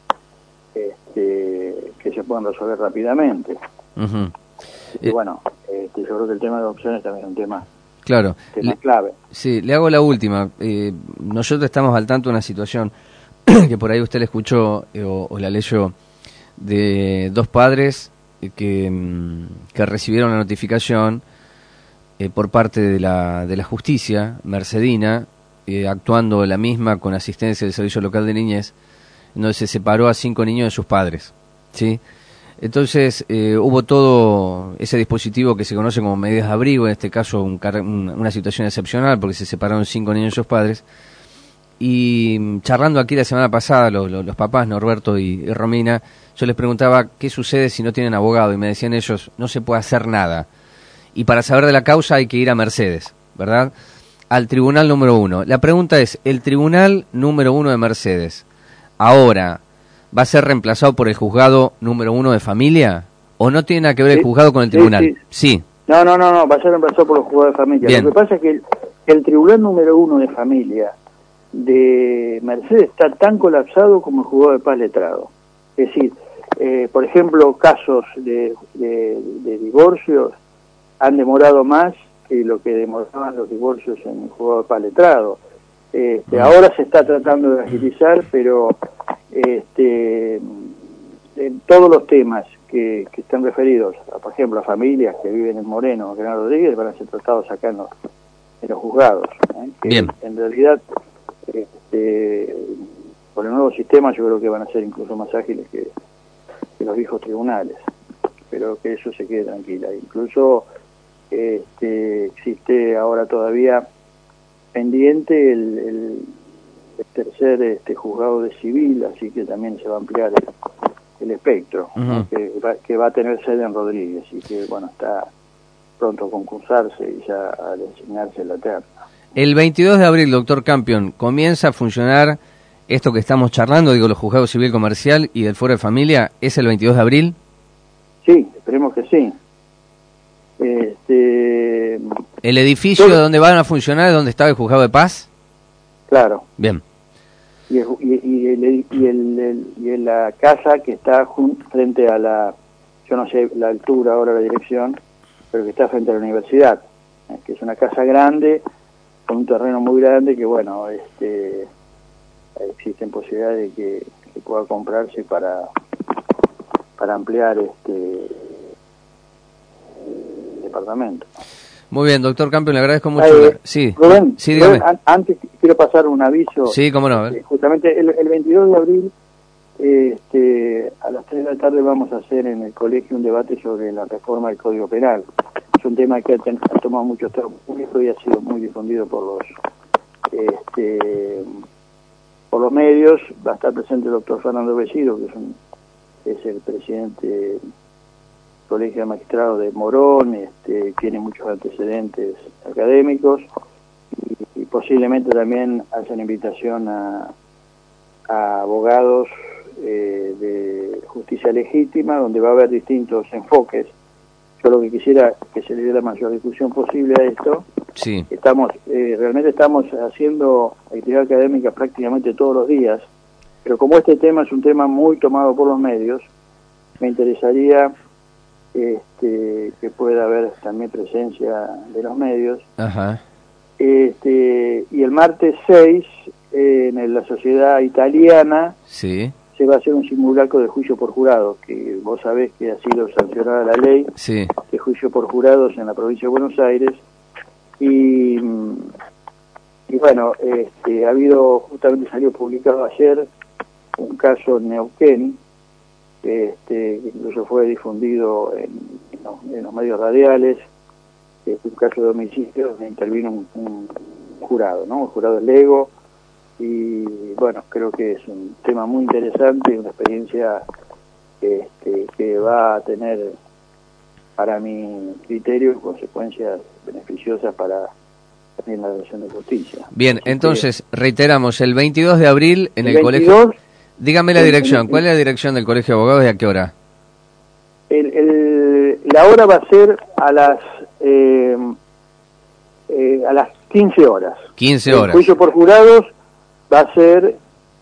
que se puedan resolver rápidamente. Y yo creo que el tema de opciones también es un tema, claro, clave. Sí, le hago la última. Nosotros estamos al tanto de una situación que por ahí usted la escuchó o la leyó, de dos padres que recibieron la notificación por parte de la justicia mercedina, actuando la misma con asistencia del Servicio Local de Niñez, donde se separó a 5 niños de sus padres, ¿sí? Entonces hubo todo ese dispositivo que se conoce como medidas de abrigo, en este caso una situación excepcional porque se separaron 5 niños de sus padres, Y charlando aquí la semana pasada, los papás, Norberto y Romina, yo les preguntaba qué sucede si no tienen abogado, y me decían ellos, no se puede hacer nada. Y para saber de la causa hay que ir a Mercedes, ¿verdad? Al tribunal número 1. La pregunta es, ¿el tribunal número 1 de Mercedes ahora va a ser reemplazado por el juzgado número 1 de familia? ¿O no tiene nada que ver el juzgado con el tribunal? Sí. No, va a ser reemplazado por los juzgados de familia. Bien. Lo que pasa es que el tribunal número 1 de familia de Mercedes está tan colapsado como el juzgado de paz letrado. Es decir, por ejemplo, casos de divorcios han demorado más que lo que demoraban los divorcios en el juzgado de paz letrado. Ahora se está tratando de agilizar, pero en todos los temas que están referidos, por ejemplo, a familias que viven en Moreno o General Rodríguez, van a ser tratados acá en los juzgados. Que Bien. En realidad, por el nuevo sistema, yo creo que van a ser incluso más ágiles que los viejos tribunales, pero que eso se quede tranquila. Incluso existe ahora todavía pendiente el tercer juzgado de civil, así que también se va a ampliar el espectro, ¿no? que va a tener sede en Rodríguez, y que bueno, está pronto a concursarse y ya a designarse la terna. El 22 de abril, doctor Campion, ¿comienza a funcionar esto que estamos charlando, digo, los juzgados civil comercial y del foro de familia? ¿Es el 22 de abril? Sí, esperemos que sí. ¿El edificio donde van a funcionar es donde estaba el juzgado de paz? Claro. Bien. Y la casa que está frente a la, yo no sé la altura ahora, la dirección, pero que está frente a la universidad, que es una casa grande, con un terreno muy grande, que bueno, existen posibilidades de que pueda comprarse para ampliar el departamento. Muy bien, doctor Campion, le agradezco mucho. Sí, Rubén, sí, dígame. Rubén, antes quiero pasar un aviso. Sí, cómo no, a ver. Justamente el 22 de abril, a las 3 de la tarde vamos a hacer en el colegio un debate sobre la reforma del Código Penal. Es un tema que ha tomado mucho estado público y ha sido muy difundido por los medios. Va a estar presente el doctor Fernando Bellido, que es el presidente del Colegio de Magistrados de Morón, tiene muchos antecedentes académicos, y posiblemente también hacen invitación a abogados de justicia legítima, donde va a haber distintos enfoques. Yo lo que quisiera que se le dé la mayor difusión posible a esto. Sí. Realmente estamos haciendo actividad académica prácticamente todos los días, pero como este tema es un tema muy tomado por los medios, me interesaría que pueda haber también presencia de los medios. Ajá. Y el martes 6, en la Sociedad Italiana, sí, se va a hacer un simulacro de juicio por jurado, que vos sabés que ha sido sancionada la ley sí, de juicio por jurados en la provincia de Buenos Aires, y bueno, ha habido, justamente salió publicado ayer un caso en Neuquén, que incluso fue difundido en los medios radiales, un caso de homicidio donde intervino un jurado, ¿no? El jurado del Lego, y bueno, creo que es un tema muy interesante y una experiencia que va a tener, para mi criterio, consecuencias beneficiosas para también la relación de justicia. Bien, así entonces, reiteramos, el 22 de abril en el colegio... Dígame la dirección, ¿cuál es la dirección del Colegio de Abogados y a qué hora? La hora va a ser a las 15 horas. 15 horas. El juicio por jurados va a ser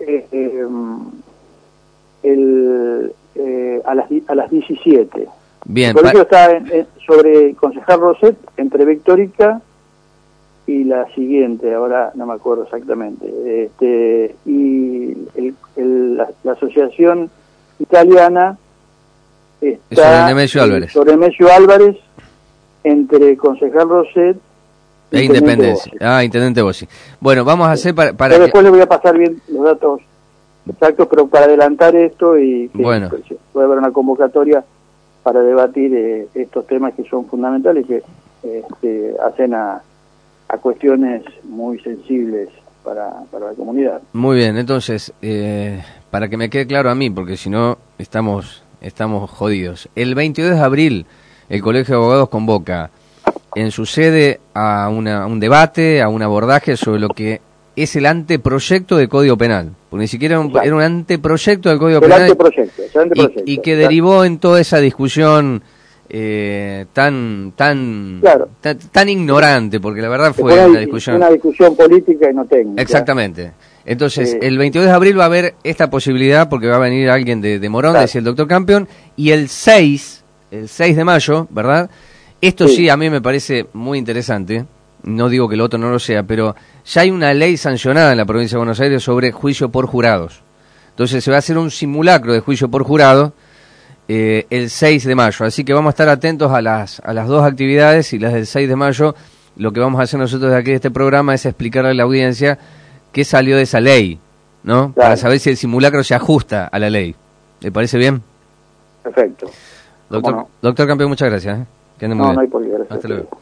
a las 17. Bien. El colegio está sobre Concejal Roset, entre Victórica y la siguiente, ahora no me acuerdo exactamente. Y la asociación italiana está sobre Nemesio Álvarez. Sobre Nemesio Álvarez, entre Concejal Roset e Independencia. Intendente Bossi. Bueno, vamos a hacer para que... Después le voy a pasar bien los datos exactos, pero para adelantar esto y que bueno, puede haber una convocatoria para debatir estos temas que son fundamentales, que hacen a cuestiones muy sensibles para la comunidad. Muy bien, entonces, para que me quede claro a mí, porque si no estamos jodidos. El 22 de abril el Colegio de Abogados convoca en su sede a un debate, a un abordaje sobre lo que es el anteproyecto de Código Penal, porque ni siquiera era un anteproyecto del Código Penal y que derivó en toda esa discusión tan ignorante, porque la verdad fue una discusión política y no técnica. Exactamente. Entonces, el 22 de abril va a haber esta posibilidad, porque va a venir alguien de Morón, decía el doctor Campion, y el 6 de mayo, ¿verdad? Esto sí, a mí me parece muy interesante, no digo que lo otro no lo sea, pero ya hay una ley sancionada en la provincia de Buenos Aires sobre juicio por jurados. Entonces se va a hacer un simulacro de juicio por jurado el 6 de mayo. Así que vamos a estar atentos a las dos actividades, y las del 6 de mayo, lo que vamos a hacer nosotros de aquí de este programa es explicarle a la audiencia qué salió de esa ley, ¿no? Claro. Para saber si el simulacro se ajusta a la ley. ¿Le parece bien? Perfecto. Doctor Campeón, muchas gracias. Que ande muy bien. No hay por qué, gracias. Hasta luego.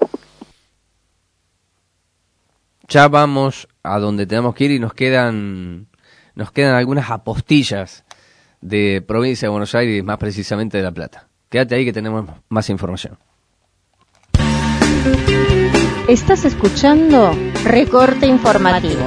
Ya vamos a donde tenemos que ir y nos quedan algunas apostillas de provincia de Buenos Aires, más precisamente de La Plata. Quédate ahí que tenemos más información. Estás escuchando Recorte Informativo.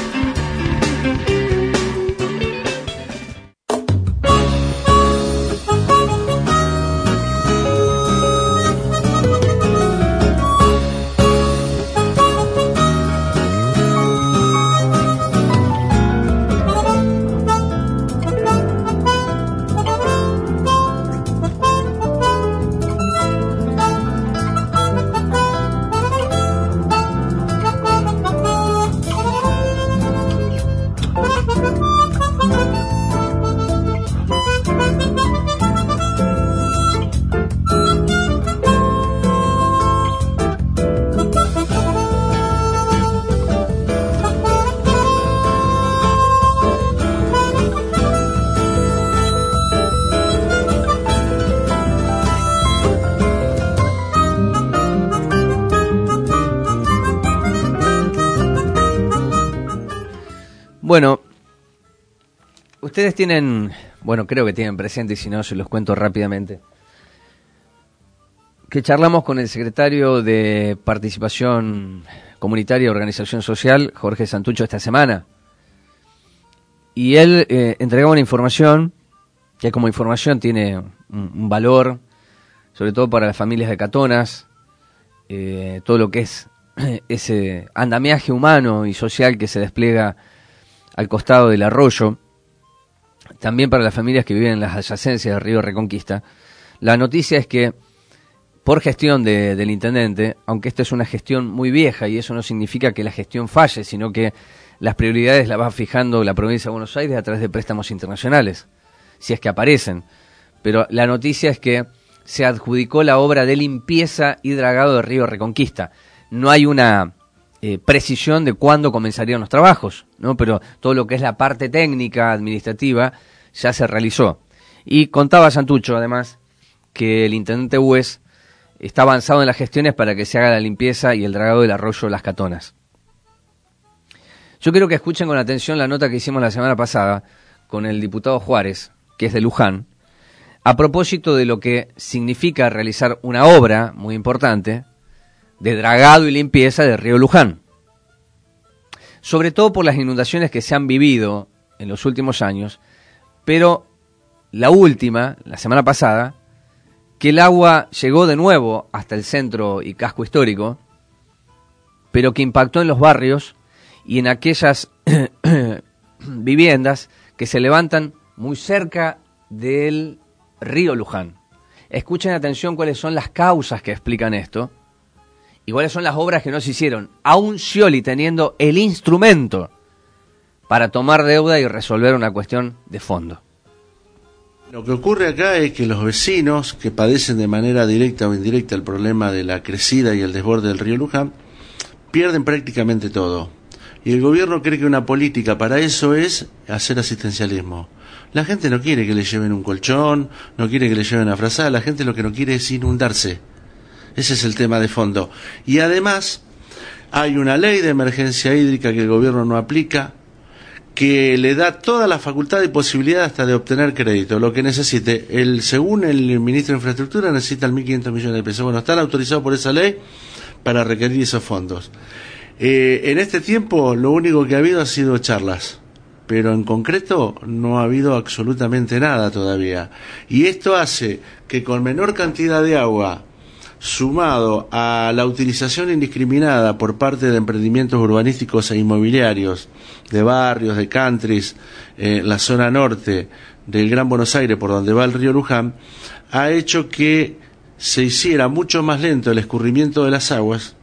Bueno, ustedes tienen, creo que tienen presente, y si no se los cuento rápidamente, que charlamos con el secretario de Participación Comunitaria y Organización Social, Jorge Santucho, esta semana, y él entregaba una información que como información tiene un valor, sobre todo para las familias de Catonas, todo lo que es ese andamiaje humano y social que se despliega al costado del arroyo, también para las familias que viven en las adyacencias del río Reconquista. La noticia es que, por gestión del intendente, aunque esto es una gestión muy vieja y eso no significa que la gestión falle, sino que las prioridades las va fijando la provincia de Buenos Aires a través de préstamos internacionales, si es que aparecen. Pero la noticia es que se adjudicó la obra de limpieza y dragado del río Reconquista. No hay una precisión de cuándo comenzarían los trabajos, ¿no? Pero todo lo que es la parte técnica, administrativa, ya se realizó. Y contaba Santucho, además, que el intendente Hues está avanzado en las gestiones para que se haga la limpieza y el dragado del arroyo Las Catonas. Yo quiero que escuchen con atención la nota que hicimos la semana pasada con el diputado Juárez, que es de Luján, a propósito de lo que significa realizar una obra muy importante de dragado y limpieza del río Luján. Sobre todo por las inundaciones que se han vivido en los últimos años, pero la última, la semana pasada, que el agua llegó de nuevo hasta el centro y casco histórico, pero que impactó en los barrios y en aquellas viviendas que se levantan muy cerca del río Luján. Escuchen atención cuáles son las causas que explican esto y cuáles son las obras que no se hicieron, aún Scioli teniendo el instrumento para tomar deuda y resolver una cuestión de fondo. Lo que ocurre acá es que los vecinos que padecen de manera directa o indirecta el problema de la crecida y el desborde del río Luján pierden prácticamente todo. Y el gobierno cree que una política para eso es hacer asistencialismo. La gente no quiere que le lleven un colchón, no quiere que le lleven una frazada, la gente lo que no quiere es inundarse. Ese es el tema de fondo. Y además, Hay una ley de emergencia hídrica que el gobierno no aplica, que le da toda la facultad y posibilidad hasta de obtener crédito, lo que necesite. Según el ministro de Infraestructura, necesitan 1.500 millones de pesos. Bueno, están autorizados por esa ley para requerir esos fondos. En este tiempo, lo único que ha habido ha sido charlas, pero en concreto no ha habido absolutamente nada todavía. Y esto hace que con menor cantidad de agua, sumado a la utilización indiscriminada por parte de emprendimientos urbanísticos e inmobiliarios, de barrios, de countries, la zona norte del Gran Buenos Aires, por donde va el río Luján, ha hecho que se hiciera mucho más lento el escurrimiento de las aguas,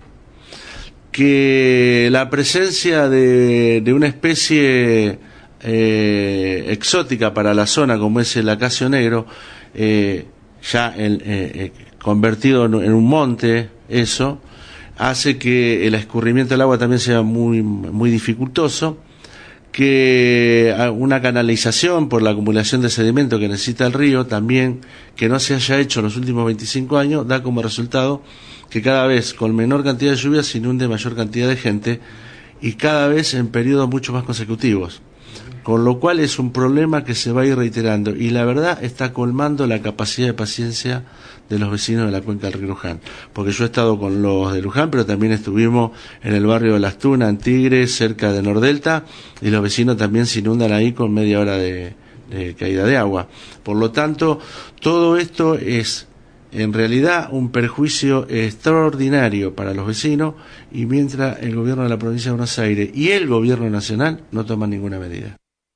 que la presencia de una especie exótica para la zona, como es el acacio negro, ya convertido en un monte, eso hace que el escurrimiento del agua también sea muy, muy dificultoso, que una canalización por la acumulación de sedimento que necesita el río también, que no se haya hecho en los últimos 25 años, da como resultado que cada vez con menor cantidad de lluvias se inunde mayor cantidad de gente, y cada vez en periodos mucho más consecutivos, con lo cual es un problema que se va a ir reiterando, y la verdad está colmando la capacidad de paciencia de los vecinos de la cuenca del río Luján, porque yo he estado con los de Luján, pero también estuvimos en el barrio de Las Tunas, en Tigre, cerca de Nordelta, y los vecinos también se inundan ahí con media hora de caída de agua. Por lo tanto, todo esto es en realidad un perjuicio extraordinario para los vecinos, y mientras el gobierno de la provincia de Buenos Aires y el gobierno nacional no toman ninguna medida.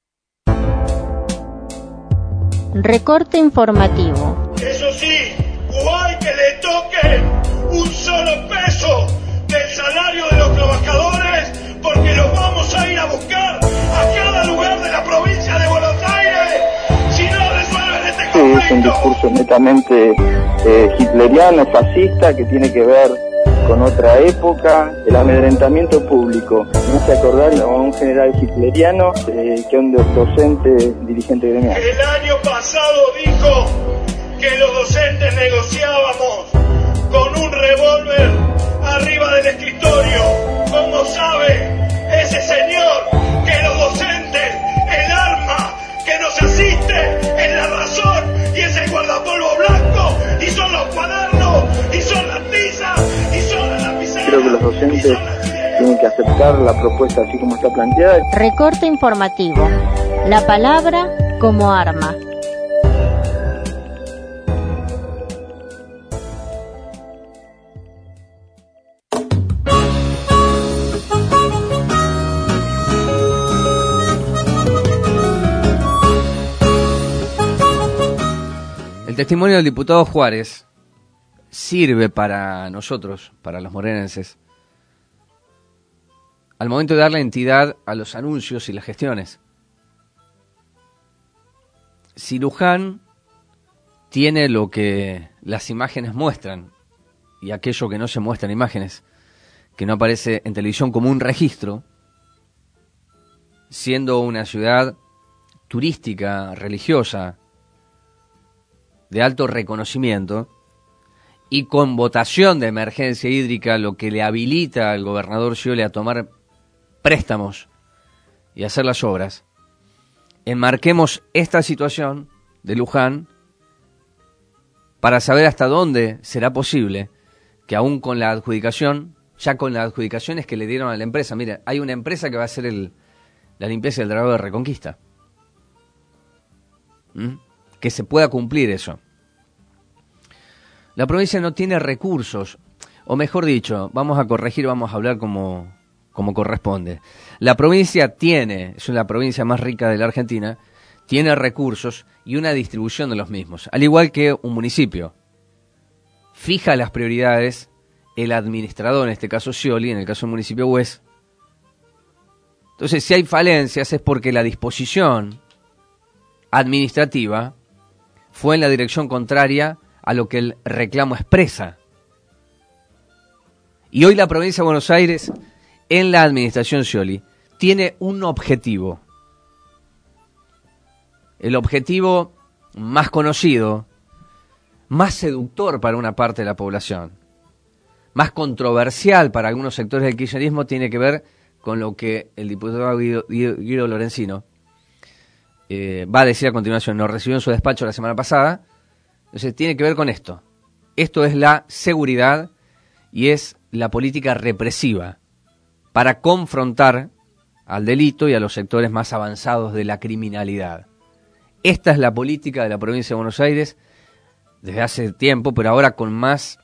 Recorte informativo. Eso sí, no hay que le toque un solo peso del salario de los trabajadores, porque los vamos a ir a buscar a cada lugar de la provincia de Buenos Aires si no resuelven este conflicto. Es un discurso netamente hitleriano, fascista, que tiene que ver con otra época. El amedrentamiento público me hace acordar a un general hitleriano que un docente dirigente gremial. El año pasado dijo que los docentes negociábamos con un revólver arriba del escritorio. ¿Cómo sabe ese señor que los docentes, el arma que nos asiste es la razón y es el guardapolvo blanco, y son los cuadernos, y son las tizas, y son las lapiceras? Creo que los docentes tienen que aceptar la propuesta así como está planteada. Recorte informativo. La palabra como arma. El testimonio del diputado Juárez sirve para nosotros, para los morenenses, al momento de darle entidad a los anuncios y las gestiones. Si Luján tiene lo que las imágenes muestran, y aquello que no se muestra en imágenes, que no aparece en televisión como un registro, siendo una ciudad turística, religiosa, de alto reconocimiento, y con votación de emergencia hídrica, lo que le habilita al gobernador Scioli a tomar préstamos y hacer las obras, enmarquemos esta situación de Luján para saber hasta dónde será posible que aún con la adjudicación, ya con las adjudicaciones que le dieron a la empresa, mira, hay una empresa que va a hacer la limpieza del dragado de Reconquista, que se pueda cumplir eso. La provincia no tiene recursos, o mejor dicho, vamos a corregir, vamos a hablar como corresponde. La provincia tiene, es la provincia más rica de la Argentina, tiene recursos y una distribución de los mismos, al igual que un municipio. Fija las prioridades el administrador, en este caso Scioli, en el caso del municipio Güez. Entonces, si hay falencias es porque la disposición administrativa fue en la dirección contraria a lo que el reclamo expresa. Y hoy la provincia de Buenos Aires, en la administración Scioli, tiene un objetivo. El objetivo más conocido, más seductor para una parte de la población, más controversial para algunos sectores del kirchnerismo tiene que ver con lo que el diputado Guido Lorenzino va a decir a continuación. Nos recibió en su despacho la semana pasada. Entonces tiene que ver con esto. Esto es la seguridad y es la política represiva para confrontar al delito y a los sectores más avanzados de la criminalidad. Esta es la política de la provincia de Buenos Aires desde hace tiempo, pero ahora con más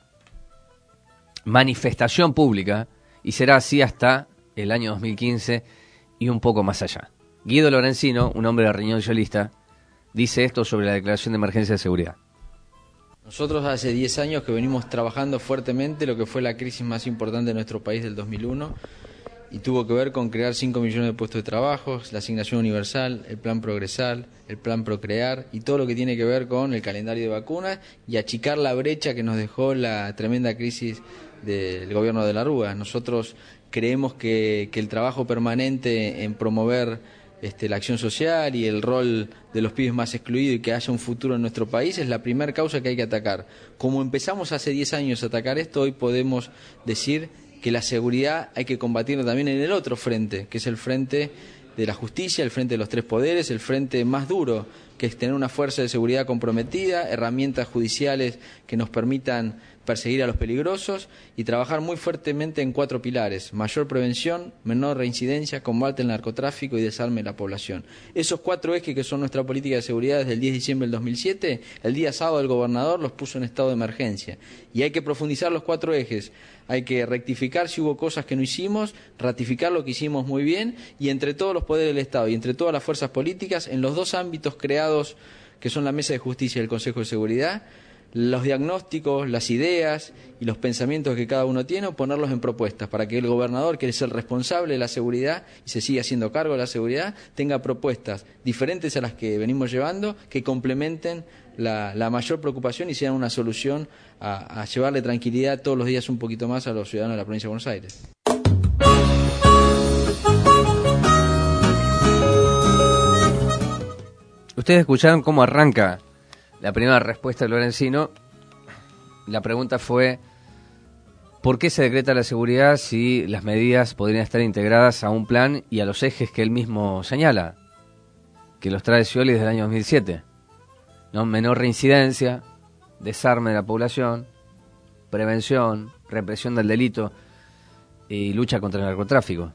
manifestación pública, y será así hasta el año 2015 y un poco más allá. Guido Lorenzino, un hombre de riñón yolista, dice esto sobre la declaración de emergencia de seguridad. Nosotros hace 10 años que venimos trabajando fuertemente lo que fue la crisis más importante de nuestro país del 2001 y tuvo que ver con crear 5 millones de puestos de trabajo, la asignación universal, el plan Progresar, el plan Procrear y todo lo que tiene que ver con el calendario de vacunas y achicar la brecha que nos dejó la tremenda crisis del gobierno de la Rúa. Nosotros creemos que el trabajo permanente en promover la acción social y el rol de los pibes más excluidos y que haya un futuro en nuestro país es la primera causa que hay que atacar. Como empezamos hace 10 años a atacar esto, hoy podemos decir que la seguridad hay que combatirla también en el otro frente, que es el frente de la justicia, el frente de los tres poderes, el frente más duro, que es tener una fuerza de seguridad comprometida, herramientas judiciales que nos permitan perseguir a los peligrosos y trabajar muy fuertemente en 4 pilares: mayor prevención, menor reincidencia, combate al narcotráfico y desarme de la población. Esos 4 ejes que son nuestra política de seguridad desde el 10 de diciembre del 2007, el día sábado el gobernador los puso en estado de emergencia. Y hay que profundizar los 4 ejes. Hay que rectificar si hubo cosas que no hicimos, ratificar lo que hicimos muy bien y entre todos los poderes del Estado y entre todas las fuerzas políticas, en los 2 ámbitos creados que son la Mesa de Justicia y el Consejo de Seguridad, los diagnósticos, las ideas y los pensamientos que cada uno tiene, ponerlos en propuestas para que el gobernador, que es el responsable de la seguridad y se siga haciendo cargo de la seguridad, tenga propuestas diferentes a las que venimos llevando, que complementen la mayor preocupación y sean una solución a llevarle tranquilidad todos los días un poquito más a los ciudadanos de la provincia de Buenos Aires. Ustedes escucharon cómo arranca la primera respuesta de Lorenzino. La pregunta fue: ¿por qué se decreta la seguridad si las medidas podrían estar integradas a un plan y a los ejes que él mismo señala, que los trae Scioli desde el año 2007? ¿No? Menor reincidencia, desarme de la población, prevención, represión del delito y lucha contra el narcotráfico.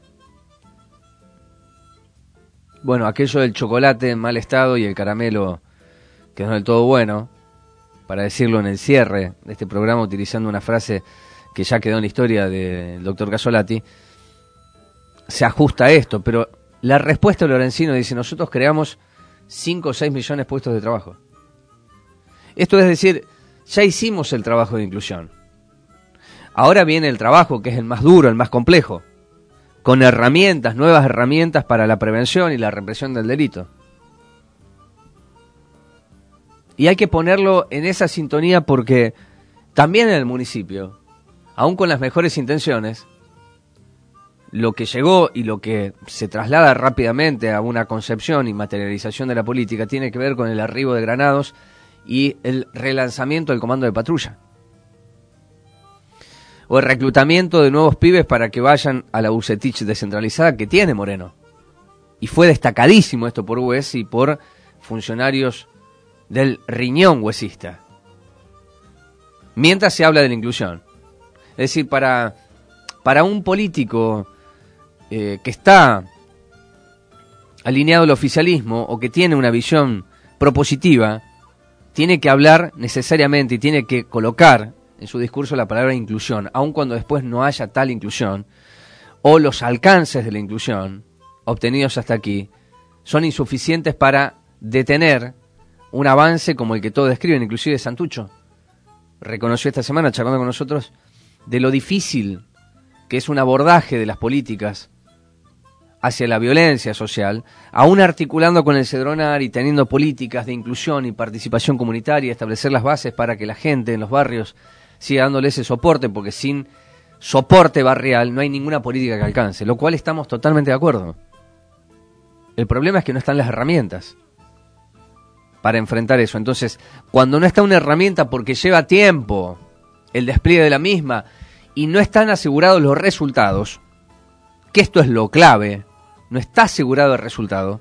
Bueno, aquello del chocolate en mal estado y el caramelo que no es del todo bueno, para decirlo en el cierre de este programa utilizando una frase que ya quedó en la historia del doctor Casolati, se ajusta a esto, pero la respuesta de Lorenzino dice: nosotros creamos 5 o 6 millones de puestos de trabajo. Esto es decir, ya hicimos el trabajo de inclusión. Ahora viene el trabajo que es el más duro, el más complejo, con herramientas, nuevas herramientas para la prevención y la represión del delito. Y hay que ponerlo en esa sintonía porque también en el municipio, aún con las mejores intenciones, lo que llegó y lo que se traslada rápidamente a una concepción y materialización de la política tiene que ver con el arribo de granados y el relanzamiento del comando de patrulla. O el reclutamiento de nuevos pibes para que vayan a la Bucetich descentralizada que tiene Moreno. Y fue destacadísimo esto por UES y por funcionarios del riñón huesista. Mientras se habla de la inclusión. Es decir, para un político que está alineado al oficialismo o que tiene una visión propositiva, tiene que hablar necesariamente y tiene que colocar en su discurso la palabra inclusión, aun cuando después no haya tal inclusión, o los alcances de la inclusión obtenidos hasta aquí son insuficientes para detener un avance como el que todos describen, inclusive Santucho reconoció esta semana, charlando con nosotros, de lo difícil que es un abordaje de las políticas hacia la violencia social, aún articulando con el Cedronar y teniendo políticas de inclusión y participación comunitaria, establecer las bases para que la gente en los barrios siga dándole ese soporte, porque sin soporte barrial no hay ninguna política que alcance, lo cual estamos totalmente de acuerdo. El problema es que no están las herramientas para enfrentar eso. Entonces, cuando no está una herramienta porque lleva tiempo el despliegue de la misma y no están asegurados los resultados, que esto es lo clave, no está asegurado el resultado,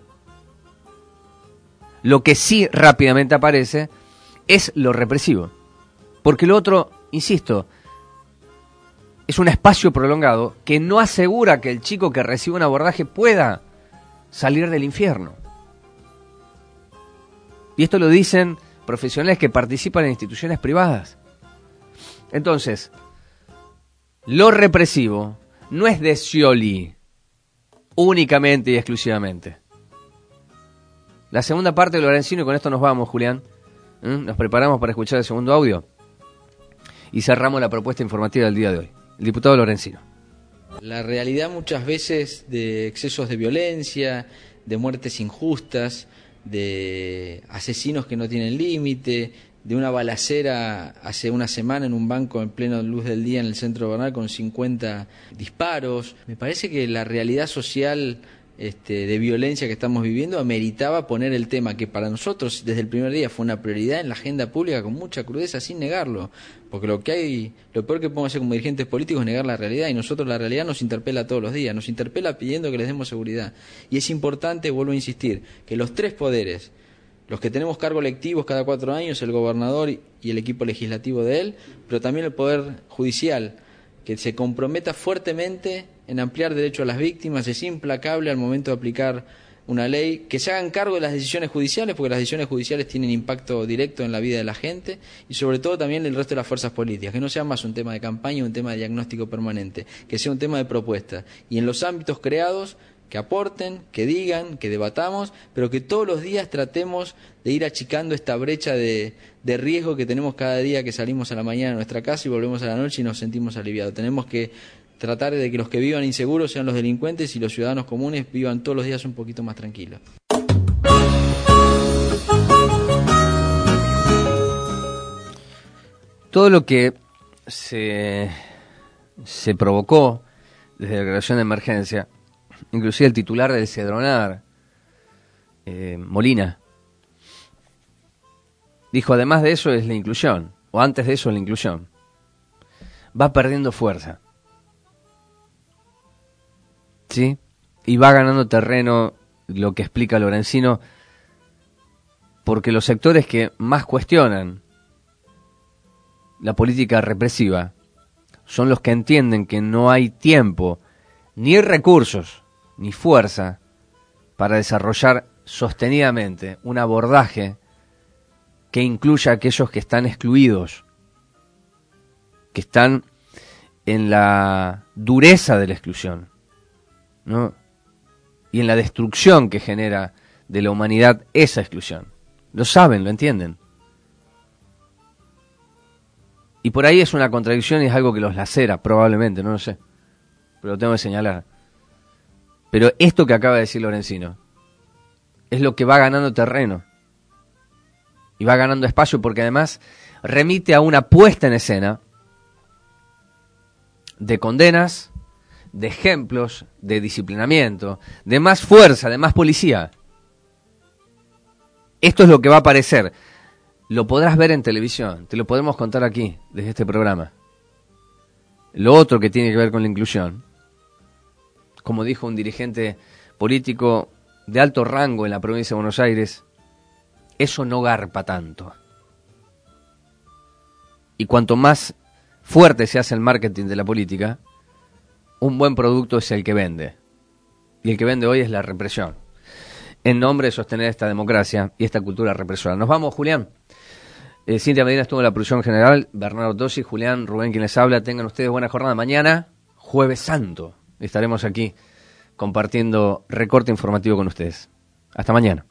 lo que sí rápidamente aparece es lo represivo. Porque lo otro, insisto, es un espacio prolongado que no asegura que el chico que recibe un abordaje pueda salir del infierno. Y esto lo dicen profesionales que participan en instituciones privadas. Entonces, lo represivo no es de Scioli únicamente y exclusivamente. La segunda parte de Lorenzino, y con esto nos vamos, Julián. Nos preparamos para escuchar el segundo audio y cerramos la propuesta informativa del día de hoy. El diputado Lorenzino. La realidad muchas veces de excesos de violencia, de muertes injustas, de asesinos que no tienen límite, de una balacera hace una semana en un banco en pleno luz del día en el centro de Bernal con 50 disparos. Me parece que la realidad social de violencia que estamos viviendo ameritaba poner el tema que para nosotros desde el primer día fue una prioridad en la agenda pública con mucha crudeza, sin negarlo, porque lo peor que podemos hacer como dirigentes políticos es negar la realidad, y nosotros la realidad nos interpela todos los días, nos interpela pidiendo que les demos seguridad, y es importante, vuelvo a insistir, que los tres poderes, los que tenemos cargos electivos cada 4 años, el gobernador y el equipo legislativo de él, pero también el poder judicial, que se comprometa fuertemente en ampliar derecho a las víctimas, es implacable al momento de aplicar una ley, que se hagan cargo de las decisiones judiciales, porque las decisiones judiciales tienen impacto directo en la vida de la gente, y sobre todo también el resto de las fuerzas políticas, que no sea más un tema de campaña, un tema de diagnóstico permanente, que sea un tema de propuesta, y en los ámbitos creados, que aporten, que digan, que debatamos, pero que todos los días tratemos de ir achicando esta brecha de riesgo que tenemos cada día que salimos a la mañana de nuestra casa y volvemos a la noche y nos sentimos aliviados. Tenemos que tratar de que los que vivan inseguros sean los delincuentes y los ciudadanos comunes vivan todos los días un poquito más tranquilos. Todo lo que se provocó desde la declaración de emergencia, inclusive el titular del Cedronar, Molina, dijo, además de eso es la inclusión, o antes de eso es la inclusión, va perdiendo fuerza, ¿sí? Y va ganando terreno, lo que explica Lorenzino, porque los sectores que más cuestionan la política represiva son los que entienden que no hay tiempo, ni recursos, ni fuerza para desarrollar sostenidamente un abordaje que incluya a aquellos que están excluidos, que están en la dureza de la exclusión, ¿no? Y en la destrucción que genera de la humanidad esa exclusión. Lo saben, lo entienden. Y por ahí es una contradicción y es algo que los lacera, probablemente, no lo sé. Pero lo tengo que señalar. Pero esto que acaba de decir Lorenzino es lo que va ganando terreno. Y va ganando espacio porque además remite a una puesta en escena de condenas, de ejemplos, de disciplinamiento, de más fuerza, de más policía. Esto es lo que va a aparecer. Lo podrás ver en televisión, te lo podemos contar aquí, desde este programa. Lo otro que tiene que ver con la inclusión, como dijo un dirigente político de alto rango en la provincia de Buenos Aires, eso no garpa tanto. Y cuanto más fuerte se hace el marketing de la política, un buen producto es el que vende. Y el que vende hoy es la represión, en nombre de sostener esta democracia y esta cultura represora. Nos vamos, Julián. Cintia Medina estuvo en la producción general, Bernardo Tosi, Julián, Rubén quien les habla. Tengan ustedes buena jornada. Mañana, Jueves Santo, estaremos aquí compartiendo recorte informativo con ustedes. Hasta mañana.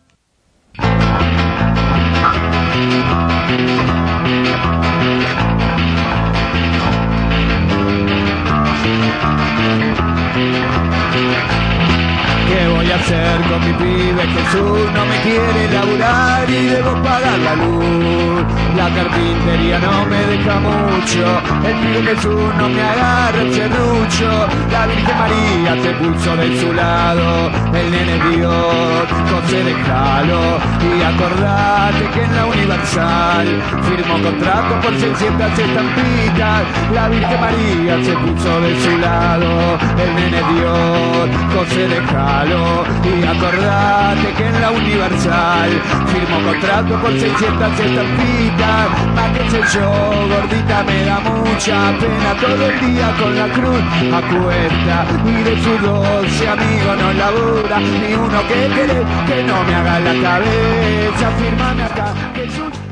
¿Qué voy a hacer con mi pibe? Jesús no me quiere laburar y debo pagar la luz. La carpintería no me deja mucho, el pibe Jesús no me agarra el serrucho. La Virgen María se puso de su lado, el nene Dios José déjalo y acordate que en la Universal firmó contrato por 600 estampitas, la Virgen María se puso de su lado, el nene Dios, José déjalo y acordate que en la Universal firmó contrato por 600 estampitas, más que sé yo, gordita, me da mucha pena todo el día con la cruz a cuesta y de sus 12 amigos no labura ni uno que quiere que no me haga la cabeza, firmame acá que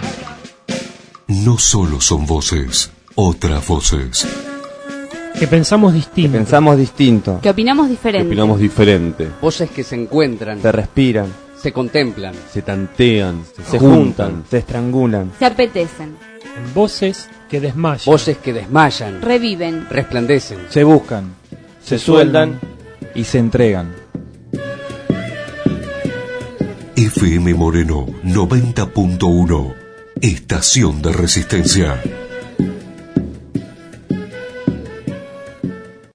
No solo son voces, otras voces. Que pensamos distinto. Que pensamos distinto. Que opinamos diferente. Que opinamos diferente. Voces que se encuentran, Se respiran, se contemplan, se tantean, Se juntan, se estrangulan. Se apetecen. Voces que desmayan. voces que desmayan, Reviven. resplandecen. Se buscan, se sueldan y se entregan. FM Moreno 90.1, Estación de Resistencia.